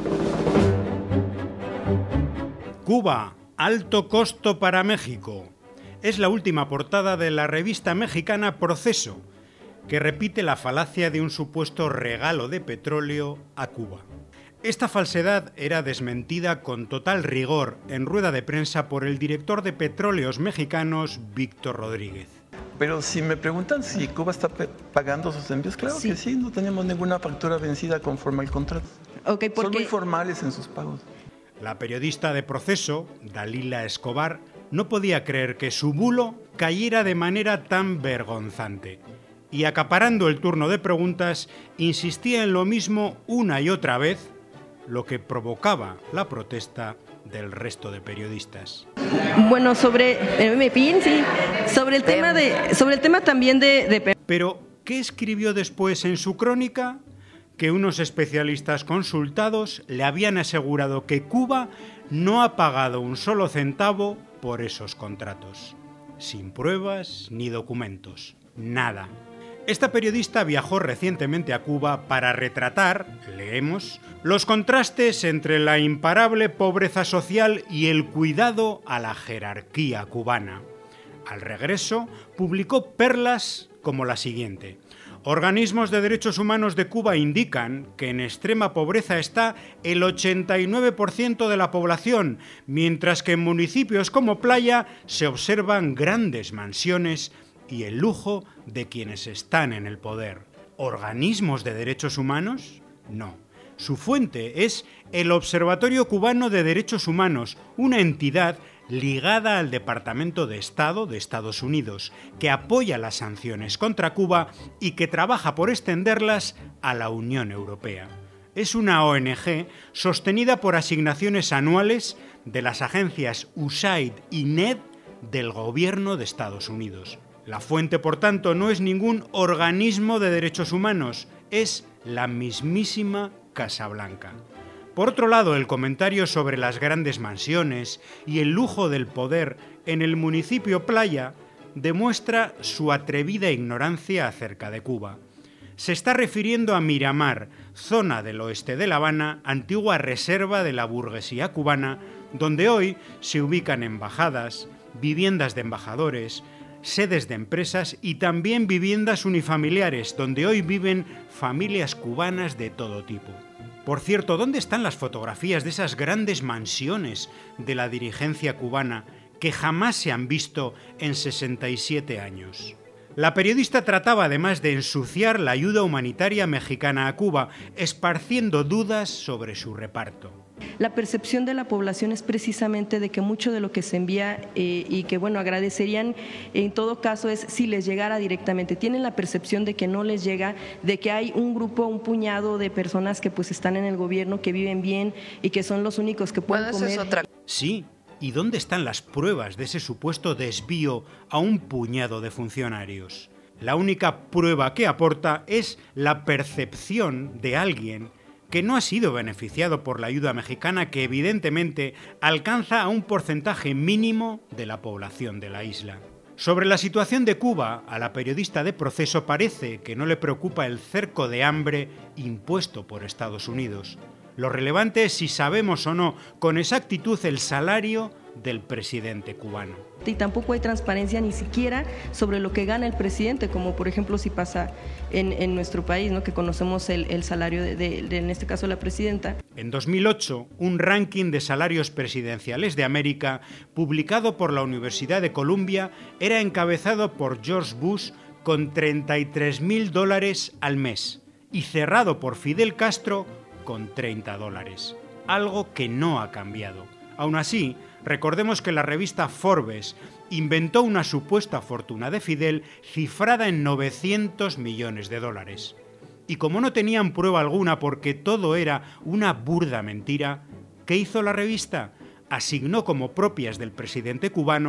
Cuba, alto costo para México. Es la última portada de la revista mexicana Proceso, que repite la falacia de un supuesto regalo de petróleo a Cuba. Esta falsedad era desmentida con total rigor en rueda de prensa por el director de Petróleos Mexicanos, Víctor Rodríguez. Pero si me preguntan si Cuba está pagando sus envíos, claro sí. que sí, no tenemos ninguna factura vencida conforme al contrato. Okay, porque... Son muy formales en sus pagos. La periodista de Proceso, Dalila Escobar, no podía creer que su bulo cayera de manera tan vergonzante. Y acaparando el turno de preguntas, insistía en lo mismo una y otra vez, lo que provocaba la protesta del resto de periodistas. Bueno, sobre eh, sí, sobre el tema de, sobre el tema también de, de... Pero, ¿qué escribió después en su crónica? Que unos especialistas consultados le habían asegurado que Cuba no ha pagado un solo centavo por esos contratos. Sin pruebas ni documentos. Nada. Esta periodista viajó recientemente a Cuba para retratar, leemos, los contrastes entre la imparable pobreza social y el cuidado a la jerarquía cubana. Al regreso, publicó perlas como la siguiente. Organismos de derechos humanos de Cuba indican que en extrema pobreza está el ochenta y nueve por ciento de la población, mientras que en municipios como Playa se observan grandes mansiones y el lujo de quienes están en el poder. ¿Organismos de derechos humanos? No. Su fuente es el Observatorio Cubano de Derechos Humanos, una entidad ligada al Departamento de Estado de Estados Unidos, que apoya las sanciones contra Cuba y que trabaja por extenderlas a la Unión Europea. Es una O N Ge sostenida por asignaciones anuales de las agencias U S A I D y N E D del Gobierno de Estados Unidos. La fuente, por tanto, no es ningún organismo de derechos humanos, es la mismísima Casa Blanca. Por otro lado, el comentario sobre las grandes mansiones y el lujo del poder en el municipio Playa demuestra su atrevida ignorancia acerca de Cuba. Se está refiriendo a Miramar, zona del oeste de La Habana, antigua reserva de la burguesía cubana, donde hoy se ubican embajadas, viviendas de embajadores, sedes de empresas y también viviendas unifamiliares, donde hoy viven familias cubanas de todo tipo. Por cierto, ¿dónde están las fotografías de esas grandes mansiones de la dirigencia cubana que jamás se han visto en sesenta y siete años? La periodista trataba además de ensuciar la ayuda humanitaria mexicana a Cuba, esparciendo dudas sobre su reparto. La percepción de la población es precisamente de que mucho de lo que se envía eh, y que, bueno, agradecerían en todo caso es si les llegara directamente. Tienen la percepción de que no les llega, de que hay un grupo, un puñado de personas que pues están en el gobierno, que viven bien y que son los únicos que pueden bueno, comer. Eso es otra. Sí, ¿y dónde están las pruebas de ese supuesto desvío a un puñado de funcionarios? La única prueba que aporta es la percepción de alguien que no ha sido beneficiado por la ayuda mexicana, que evidentemente alcanza a un porcentaje mínimo de la población de la isla. Sobre la situación de Cuba, a la periodista de Proceso parece que no le preocupa el cerco de hambre impuesto por Estados Unidos. Lo relevante es si sabemos o no con exactitud el salario del presidente cubano. Y tampoco hay transparencia ni siquiera sobre lo que gana el presidente, como por ejemplo si pasa en, en nuestro país, ¿no? Que conocemos el, el salario de, de, de, en este caso, la presidenta. En dos mil ocho, un ranking de salarios presidenciales de América, publicado por la Universidad de Columbia, era encabezado por George Bush con treinta y tres mil dólares al mes y cerrado por Fidel Castro con treinta dólares. Algo que no ha cambiado. Aún así, recordemos que la revista Forbes inventó una supuesta fortuna de Fidel cifrada en novecientos millones de dólares. Y como no tenían prueba alguna porque todo era una burda mentira, ¿qué hizo la revista? Asignó como propias del presidente cubano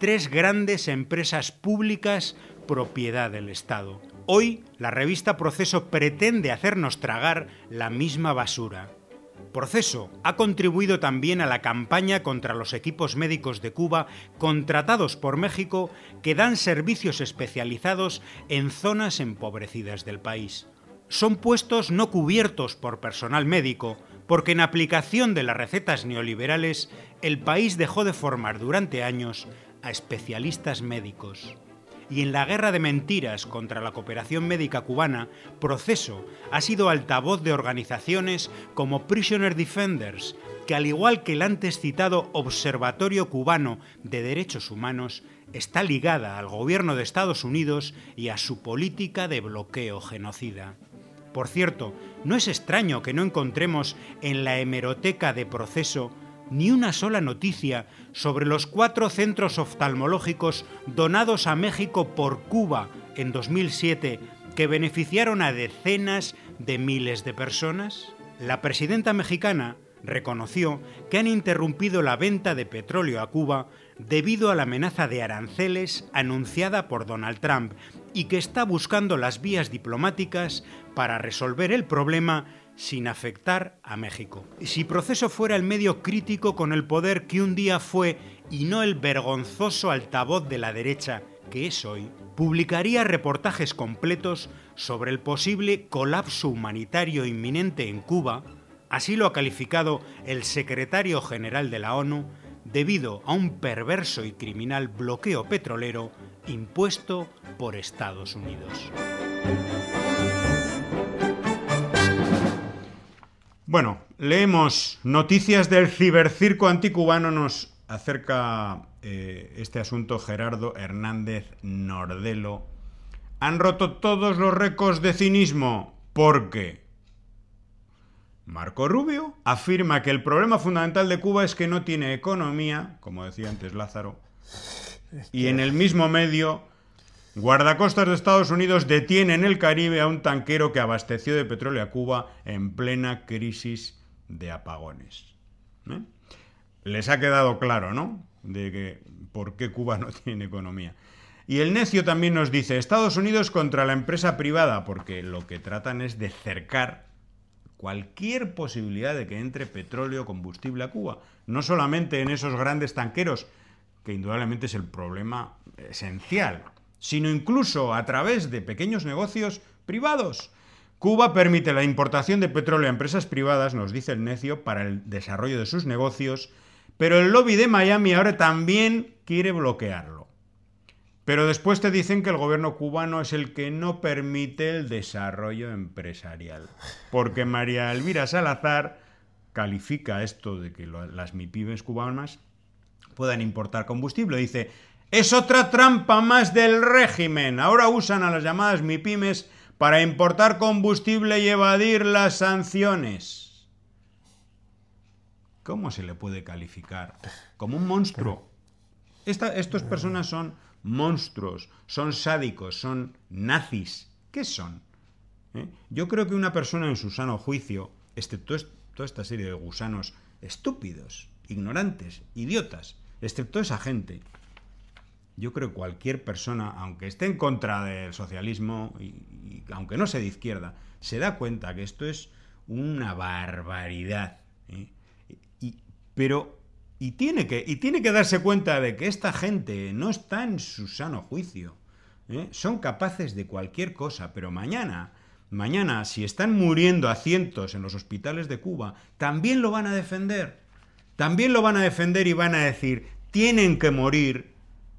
tres grandes empresas públicas propiedad del Estado. Hoy, la revista Proceso pretende hacernos tragar la misma basura. Proceso ha contribuido también a la campaña contra los equipos médicos de Cuba contratados por México que dan servicios especializados en zonas empobrecidas del país. Son puestos no cubiertos por personal médico, porque en aplicación de las recetas neoliberales, el país dejó de formar durante años a especialistas médicos. Y en la guerra de mentiras contra la cooperación médica cubana, Proceso ha sido altavoz de organizaciones como Prisoner Defenders, que al igual que el antes citado Observatorio Cubano de Derechos Humanos, está ligada al gobierno de Estados Unidos y a su política de bloqueo genocida. Por cierto, no es extraño que no encontremos en la hemeroteca de Proceso ni una sola noticia sobre los cuatro centros oftalmológicos donados a México por Cuba en dos mil siete que beneficiaron a decenas de miles de personas. La presidenta mexicana reconoció que han interrumpido la venta de petróleo a Cuba debido a la amenaza de aranceles anunciada por Donald Trump y que está buscando las vías diplomáticas para resolver el problema sin afectar a México. Si Proceso fuera el medio crítico con el poder que un día fue y no el vergonzoso altavoz de la derecha que es hoy, publicaría reportajes completos sobre el posible colapso humanitario inminente en Cuba, así lo ha calificado el secretario general de la ONU, debido a un perverso y criminal bloqueo petrolero impuesto por Estados Unidos. Bueno, leemos noticias del cibercirco anticubano, nos acerca eh, este asunto Gerardo Hernández Nordelo. Han roto todos los récords de cinismo porque Marco Rubio afirma que el problema fundamental de Cuba es que no tiene economía, como decía antes Lázaro, y en el mismo medio, guardacostas de Estados Unidos detiene en el Caribe a un tanquero que abasteció de petróleo a Cuba en plena crisis de apagones. ¿Eh? Les ha quedado claro, ¿no?, de que por qué Cuba no tiene economía. Y el necio también nos dice, Estados Unidos contra la empresa privada, porque lo que tratan es de cercar cualquier posibilidad de que entre petróleo o combustible a Cuba. No solamente en esos grandes tanqueros, que indudablemente es el problema esencial, sino incluso a través de pequeños negocios privados. Cuba permite la importación de petróleo a empresas privadas, nos dice el necio, para el desarrollo de sus negocios, pero el lobby de Miami ahora también quiere bloquearlo. Pero después te dicen que el gobierno cubano es el que no permite el desarrollo empresarial, porque María Elvira Salazar califica esto de que las MIPYMES cubanas puedan importar combustible. Dice, es otra trampa más del régimen. Ahora usan a las llamadas MIPYMES para importar combustible y evadir las sanciones. ¿Cómo se le puede calificar? Como un monstruo. Esta, estas personas son monstruos, son sádicos, son nazis. ¿Qué son? ¿Eh? Yo creo que una persona en su sano juicio, excepto toda esta serie de gusanos estúpidos, ignorantes, idiotas, excepto esa gente, yo creo que cualquier persona, aunque esté en contra del socialismo y, y aunque no sea de izquierda, se da cuenta que esto es una barbaridad. ¿eh? Y, pero y tiene que y tiene que darse cuenta de que esta gente no está en su sano juicio. ¿eh? Son capaces de cualquier cosa, pero mañana, mañana, si están muriendo a cientos en los hospitales de Cuba, también lo van a defender. También lo van a defender y van a decir, tienen que morir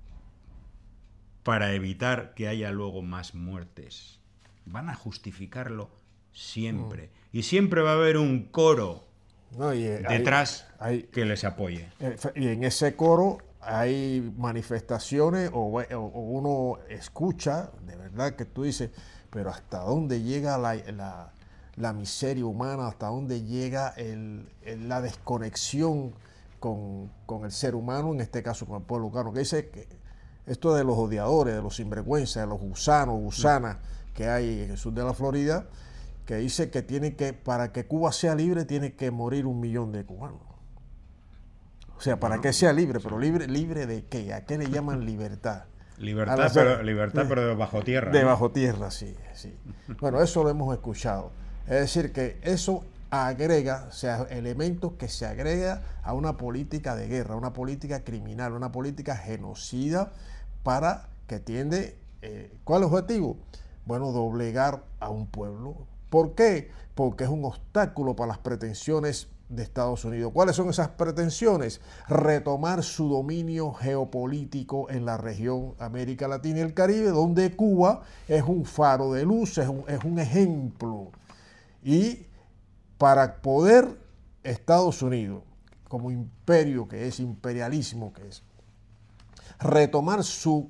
para evitar que haya luego más muertes. Van a justificarlo siempre. Y siempre va a haber un coro no, y, eh, detrás hay, hay, que les apoye. Y en ese coro hay manifestaciones o, o, o uno escucha, de verdad que tú dices, pero ¿hasta dónde llega la, la, la miseria humana? ¿Hasta dónde llega el, el, la desconexión con, con el ser humano, en este caso con el pueblo cubano? Que dice que esto de los odiadores, de los sinvergüenzas, de los gusanos, gusanas que hay en el sur de la Florida, que dice que tiene que, para que Cuba sea libre, tiene que morir un millón de cubanos. O sea, para Bueno, que sea libre, pero libre, ¿libre de qué? ¿A qué le llaman libertad? Libertad, la- pero, libertad de, pero de bajo tierra. De ¿no? bajo tierra, sí, sí. Bueno, eso lo hemos escuchado. Es decir, que eso agrega, o sea, elementos que se agrega a una política de guerra, una política criminal, una política genocida para que tiende, eh, ¿cuál es el objetivo? Bueno, doblegar a un pueblo. ¿Por qué? Porque es un obstáculo para las pretensiones de Estados Unidos. ¿Cuáles son esas pretensiones? Retomar su dominio geopolítico en la región América Latina y el Caribe, donde Cuba es un faro de luz, es un, es un ejemplo. Y para poder Estados Unidos, como imperio que es, imperialismo que es, retomar su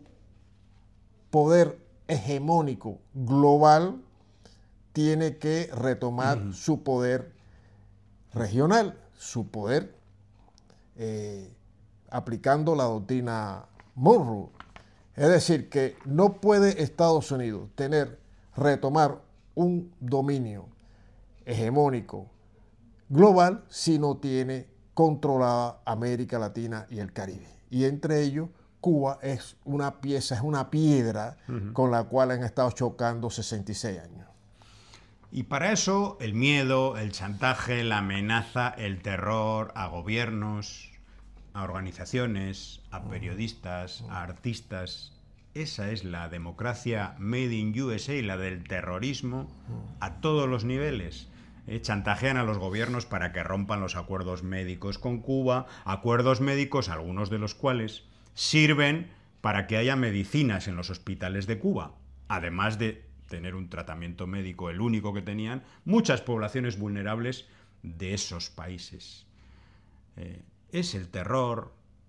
poder hegemónico global, tiene que retomar uh-huh. su poder regional, su poder eh, aplicando la doctrina Monroe. Es decir, que no puede Estados Unidos tener, retomar un dominio hegemónico global si no tiene controlada América Latina y el Caribe. Y entre ellos, Cuba es una pieza, es una piedra uh-huh. con la cual han estado chocando sesenta y seis años. Y para eso el miedo, el chantaje, la amenaza, el terror a gobiernos, a organizaciones, a periodistas, a artistas. Esa es la democracia made in U S A, la del terrorismo a todos los niveles. Eh, chantajean a los gobiernos para que rompan los acuerdos médicos con Cuba, acuerdos médicos, algunos de los cuales sirven para que haya medicinas en los hospitales de Cuba, además de tener un tratamiento médico, el único que tenían, muchas poblaciones vulnerables de esos países. Eh, es el terror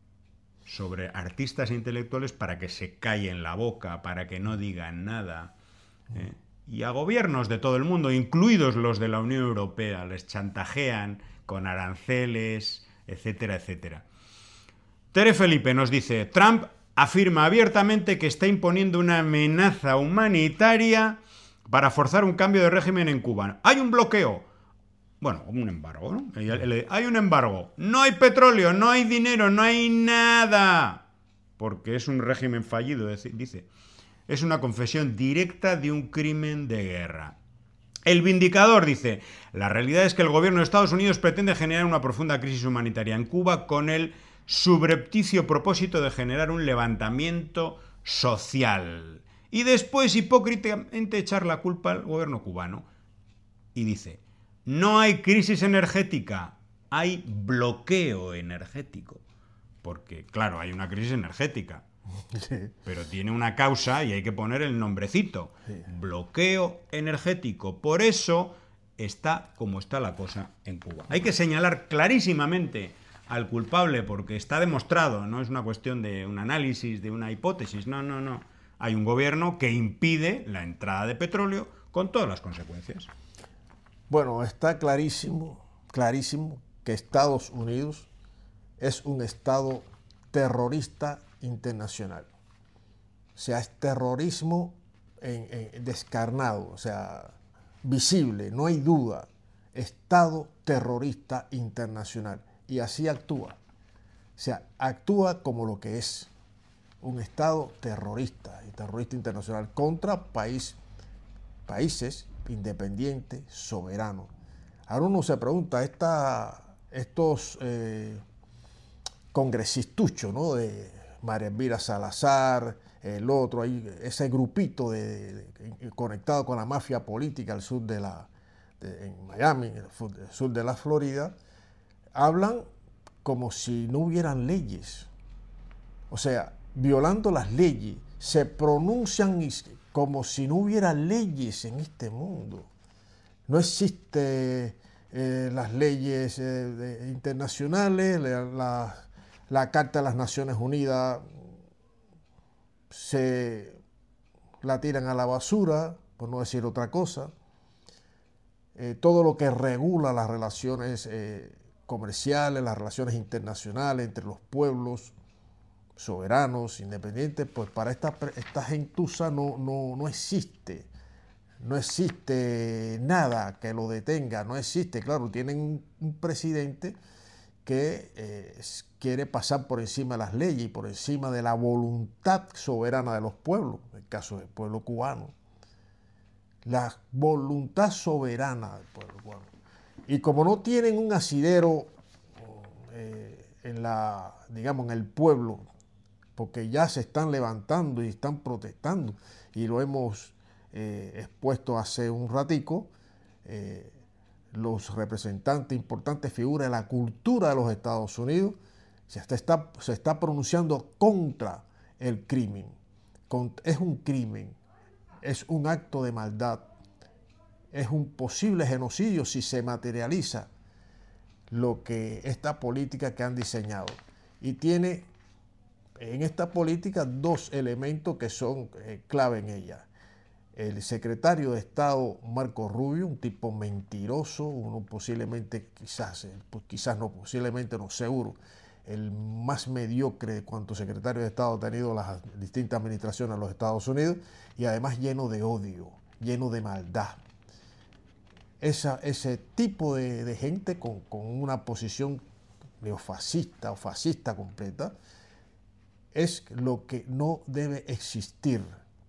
sobre artistas e intelectuales para que se callen la boca, para que no digan nada. Eh, y a gobiernos de todo el mundo, incluidos los de la Unión Europea, les chantajean con aranceles, etcétera, etcétera. Tere Felipe nos dice, Trump afirma abiertamente que está imponiendo una amenaza humanitaria para forzar un cambio de régimen en Cuba. Hay un bloqueo. Bueno, un embargo, ¿no? Hay un embargo. No hay petróleo, no hay dinero, no hay nada. Porque es un régimen fallido, dice. Es una confesión directa de un crimen de guerra. El Vindicador dice, la realidad es que el gobierno de Estados Unidos pretende generar una profunda crisis humanitaria en Cuba con el subrepticio propósito de generar un levantamiento social y después hipócritamente echar la culpa al gobierno cubano. Y dice, no hay crisis energética, hay bloqueo energético. Porque, claro, hay una crisis energética, sí. pero tiene una causa y hay que poner el nombrecito. Sí. Bloqueo energético. Por eso está como está la cosa en Cuba. Hay que señalar clarísimamente al culpable porque está demostrado, no es una cuestión de un análisis, de una hipótesis, no, no, no. Hay un gobierno que impide la entrada de petróleo con todas las consecuencias. Bueno, está clarísimo, clarísimo que Estados Unidos es un estado terrorista internacional. O sea, es terrorismo en, en, descarnado, o sea, visible, no hay duda. Estado terrorista internacional. Y así actúa. O sea, actúa como lo que es un estado terrorista y terrorista internacional contra país, países independientes, soberanos. Ahora uno se pregunta, esta, estos eh, congresituchos, ¿no? De María Elvira Salazar, el otro, ahí, ese grupito de, de, de, conectado con la mafia política al sur de la, de, en Miami, en el sur de la Florida, hablan como si no hubieran leyes. O sea, violando las leyes, se pronuncian como si no hubiera leyes en este mundo. No existen eh, las leyes eh, de, internacionales, la, la, la Carta de las Naciones Unidas se la tiran a la basura, por no decir otra cosa. Eh, todo lo que regula las relaciones eh, comerciales, las relaciones internacionales entre los pueblos soberanos, independientes, pues para esta, esta gentuza no, no, no existe. No existe nada que lo detenga, no existe. Claro, tienen un, un presidente que eh, quiere pasar por encima de las leyes y por encima de la voluntad soberana de los pueblos, en el caso del pueblo cubano. La voluntad soberana del pueblo cubano. Y como no tienen un asidero eh, en la, digamos, en el pueblo, porque ya se están levantando y están protestando, y lo hemos eh, expuesto hace un ratico, eh, los representantes, importantes figuras de la cultura de los Estados Unidos, se está, se está pronunciando contra el crimen. Con, es un crimen, es un acto de maldad, es un posible genocidio si se materializa lo que esta política que han diseñado. Y tiene en esta política dos elementos que son eh, clave en ella. El secretario de Estado Marco Rubio, un tipo mentiroso, uno posiblemente, quizás, pues quizás no, posiblemente no, seguro, el más mediocre de cuantos secretarios de Estado han tenido las distintas administraciones de los Estados Unidos, y además lleno de odio, lleno de maldad. Esa, ese tipo de, de gente con, con una posición neofascista o fascista completa es lo que no debe existir.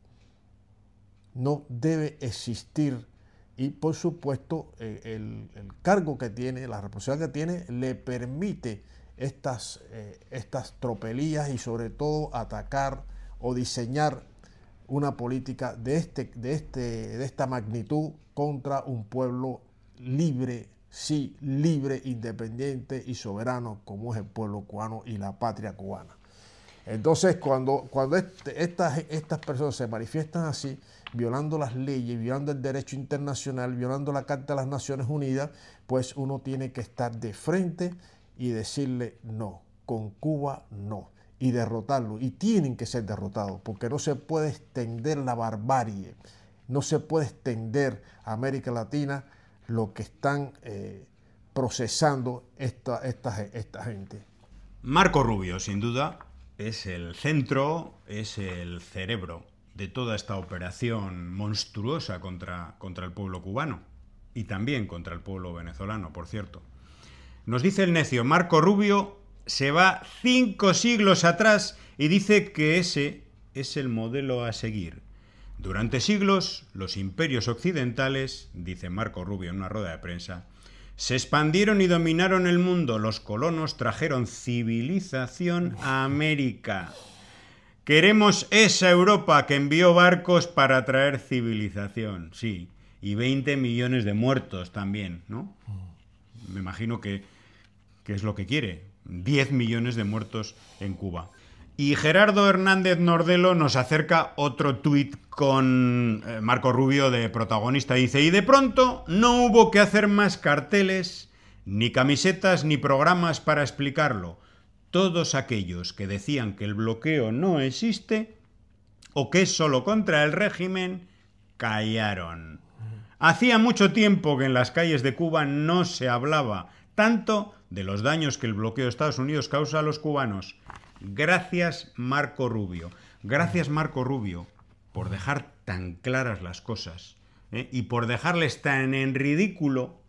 No debe existir, y por supuesto eh, el, el cargo que tiene, la responsabilidad que tiene, le permite estas, eh, estas tropelías y sobre todo atacar o diseñar una política de, este, de, este, de esta magnitud contra un pueblo libre, sí, libre, independiente y soberano como es el pueblo cubano y la patria cubana. Entonces, cuando, cuando este, estas, estas personas se manifiestan así, violando las leyes, violando el derecho internacional, violando la Carta de las Naciones Unidas, pues uno tiene que estar de frente y decirle no, con Cuba no, y derrotarlo. Y tienen que ser derrotados, porque no se puede extender la barbarie, no se puede extender a América Latina lo que están eh, procesando esta, esta, esta gente. Marco Rubio, sin duda, es el centro, es el cerebro de toda esta operación monstruosa contra, contra el pueblo cubano y también contra el pueblo venezolano, por cierto. Nos dice el necio, Marco Rubio se va cinco siglos atrás y dice que ese es el modelo a seguir. Durante siglos, los imperios occidentales, dice Marco Rubio en una rueda de prensa, se expandieron y dominaron el mundo. Los colonos trajeron civilización a América. Queremos esa Europa que envió barcos para traer civilización, sí, y veinte millones de muertos también, ¿no? Me imagino que, que es lo que quiere, diez millones de muertos en Cuba. Y Gerardo Hernández Nordelo nos acerca otro tuit con Marco Rubio de protagonista. Dice, y de pronto no hubo que hacer más carteles, ni camisetas, ni programas para explicarlo. Todos aquellos que decían que el bloqueo no existe o que es solo contra el régimen, callaron. Hacía mucho tiempo que en las calles de Cuba no se hablaba tanto de los daños que el bloqueo de Estados Unidos causa a los cubanos. Gracias, Marco Rubio. Gracias, Marco Rubio, por dejar tan claras las cosas, ¿eh? Y por dejarles tan en ridículo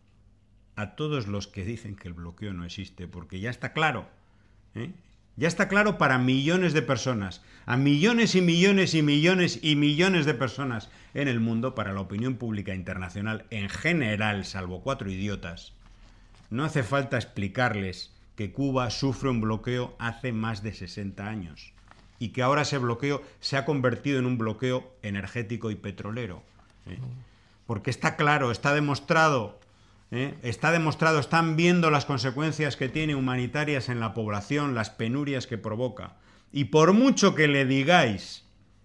a todos los que dicen que el bloqueo no existe, porque ya está claro, ¿eh? Ya está claro para millones de personas, a millones y millones y millones y millones de personas en el mundo, para la opinión pública internacional en general, salvo cuatro idiotas. No hace falta explicarles que Cuba sufre un bloqueo hace más de sesenta años y que ahora ese bloqueo se ha convertido en un bloqueo energético y petrolero. ¿eh? Porque está claro, está demostrado, ¿eh? está demostrado, están viendo las consecuencias que tiene humanitarias en la población, las penurias que provoca. Y por mucho que le digáis,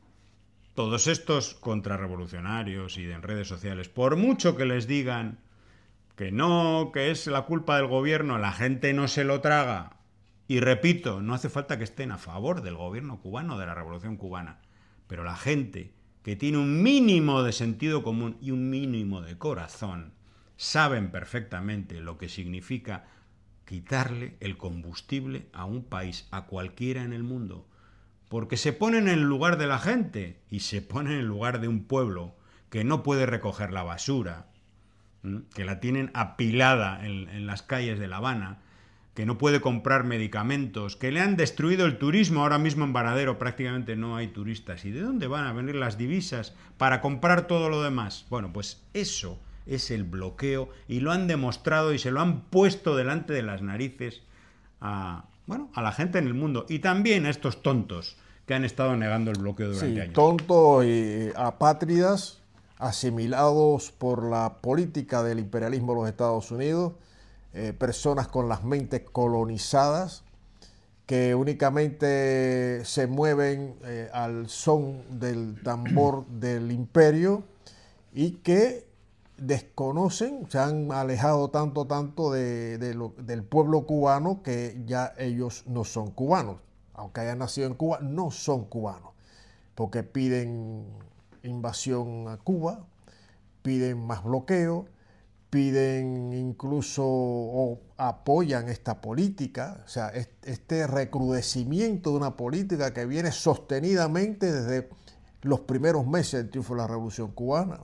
todos estos contrarrevolucionarios y en redes sociales, por mucho que les digan que no, que es la culpa del gobierno, la gente no se lo traga. Y repito, no hace falta que estén a favor del gobierno cubano, de la revolución cubana, pero la gente que tiene un mínimo de sentido común y un mínimo de corazón, saben perfectamente lo que significa quitarle el combustible a un país, a cualquiera en el mundo, porque se ponen en el lugar de la gente y se ponen en el lugar de un pueblo que no puede recoger la basura, que la tienen apilada en, en las calles de La Habana, que no puede comprar medicamentos, que le han destruido el turismo. Ahora mismo en Varadero prácticamente no hay turistas. ¿Y de dónde van a venir las divisas para comprar todo lo demás? Bueno, pues eso es el bloqueo, y lo han demostrado y se lo han puesto delante de las narices a, bueno, a la gente en el mundo, y también a estos tontos que han estado negando el bloqueo durante sí, años. Tontos y apátridas asimilados por la política del imperialismo de los Estados Unidos, eh, personas con las mentes colonizadas que únicamente se mueven eh, al son del tambor del imperio y que desconocen, se han alejado tanto, tanto de, de lo, del pueblo cubano, que ya ellos no son cubanos. Aunque hayan nacido en Cuba, no son cubanos, porque piden invasión a Cuba, piden más bloqueo, piden incluso o apoyan esta política, o sea, este recrudecimiento de una política que viene sostenidamente desde los primeros meses del triunfo de la Revolución Cubana.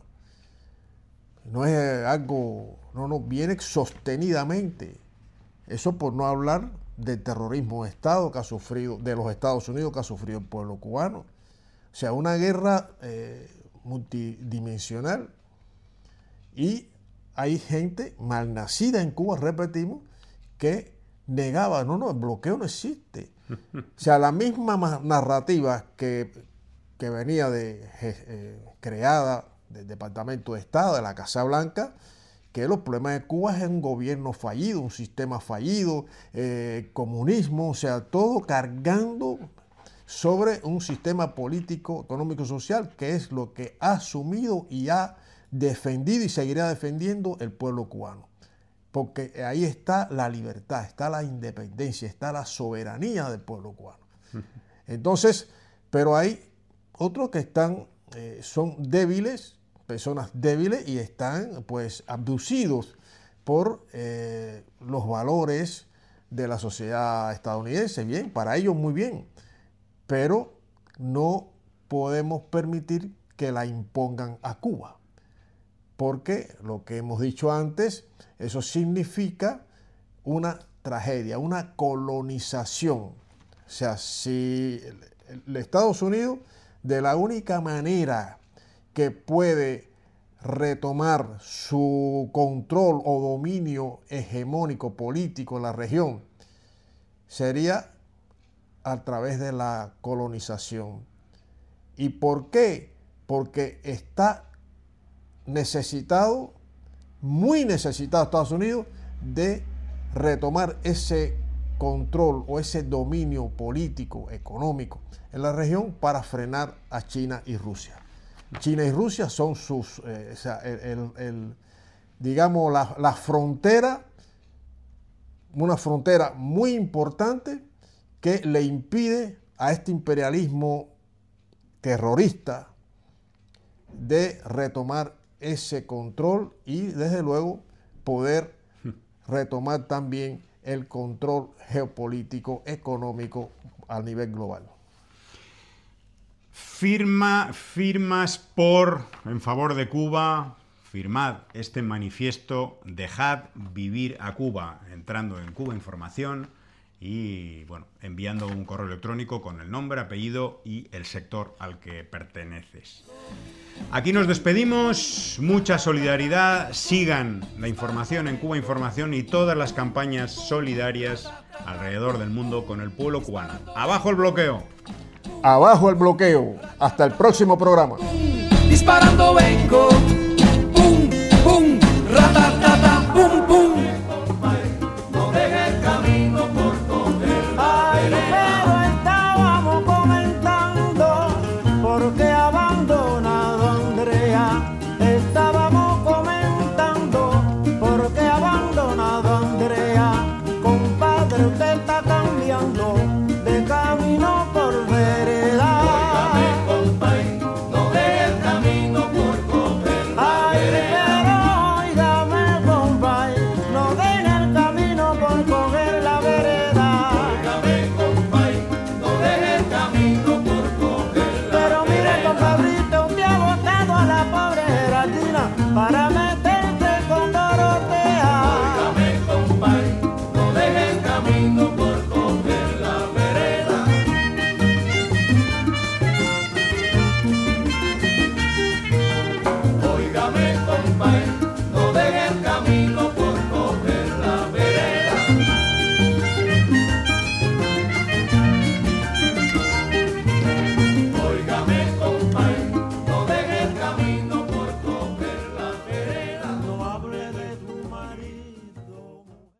No es algo, no, no, viene sostenidamente. Eso por no hablar del terrorismo de Estado que ha sufrido, de los Estados Unidos que ha sufrido el pueblo cubano. O sea, una guerra eh, multidimensional. Y hay gente malnacida en Cuba, repetimos, que negaba, no, no, el bloqueo no existe. O sea, la misma narrativa que, que venía de, eh, creada del Departamento de Estado, de la Casa Blanca, que los problemas de Cuba es un gobierno fallido, un sistema fallido, eh, comunismo, o sea, todo cargando sobre un sistema político, económico, social, que es lo que ha asumido y ha defendido y seguirá defendiendo el pueblo cubano. Porque ahí está la libertad, está la independencia, está la soberanía del pueblo cubano. Entonces, pero hay otros que están, eh, son débiles, personas débiles, y están pues abducidos por eh, los valores de la sociedad estadounidense. Bien, para ellos muy bien, pero no podemos permitir que la impongan a Cuba, porque lo que hemos dicho antes, eso significa una tragedia, una colonización. O sea, si el, el Estados Unidos, de la única manera que puede retomar su control o dominio hegemónico político en la región, sería a través de la colonización. ¿Y por qué? Porque está necesitado, muy necesitado Estados Unidos, de retomar ese control o ese dominio político, económico en la región para frenar a China y Rusia. China y Rusia son sus, eh, o sea, el, el, el, digamos, la, la frontera, una frontera muy importante que le impide a este imperialismo terrorista de retomar ese control y, desde luego, poder retomar también el control geopolítico, económico a nivel global. Firma, firmas por, en favor de Cuba, firmad este manifiesto, dejad vivir a Cuba, entrando en Cuba Información y, bueno, enviando un correo electrónico con el nombre, apellido y el sector al que perteneces. Aquí nos despedimos, mucha solidaridad, sigan la información en Cuba Información y todas las campañas solidarias alrededor del mundo con el pueblo cubano. ¡Abajo el bloqueo! Abajo el bloqueo. Hasta el próximo programa. Disparando vengo.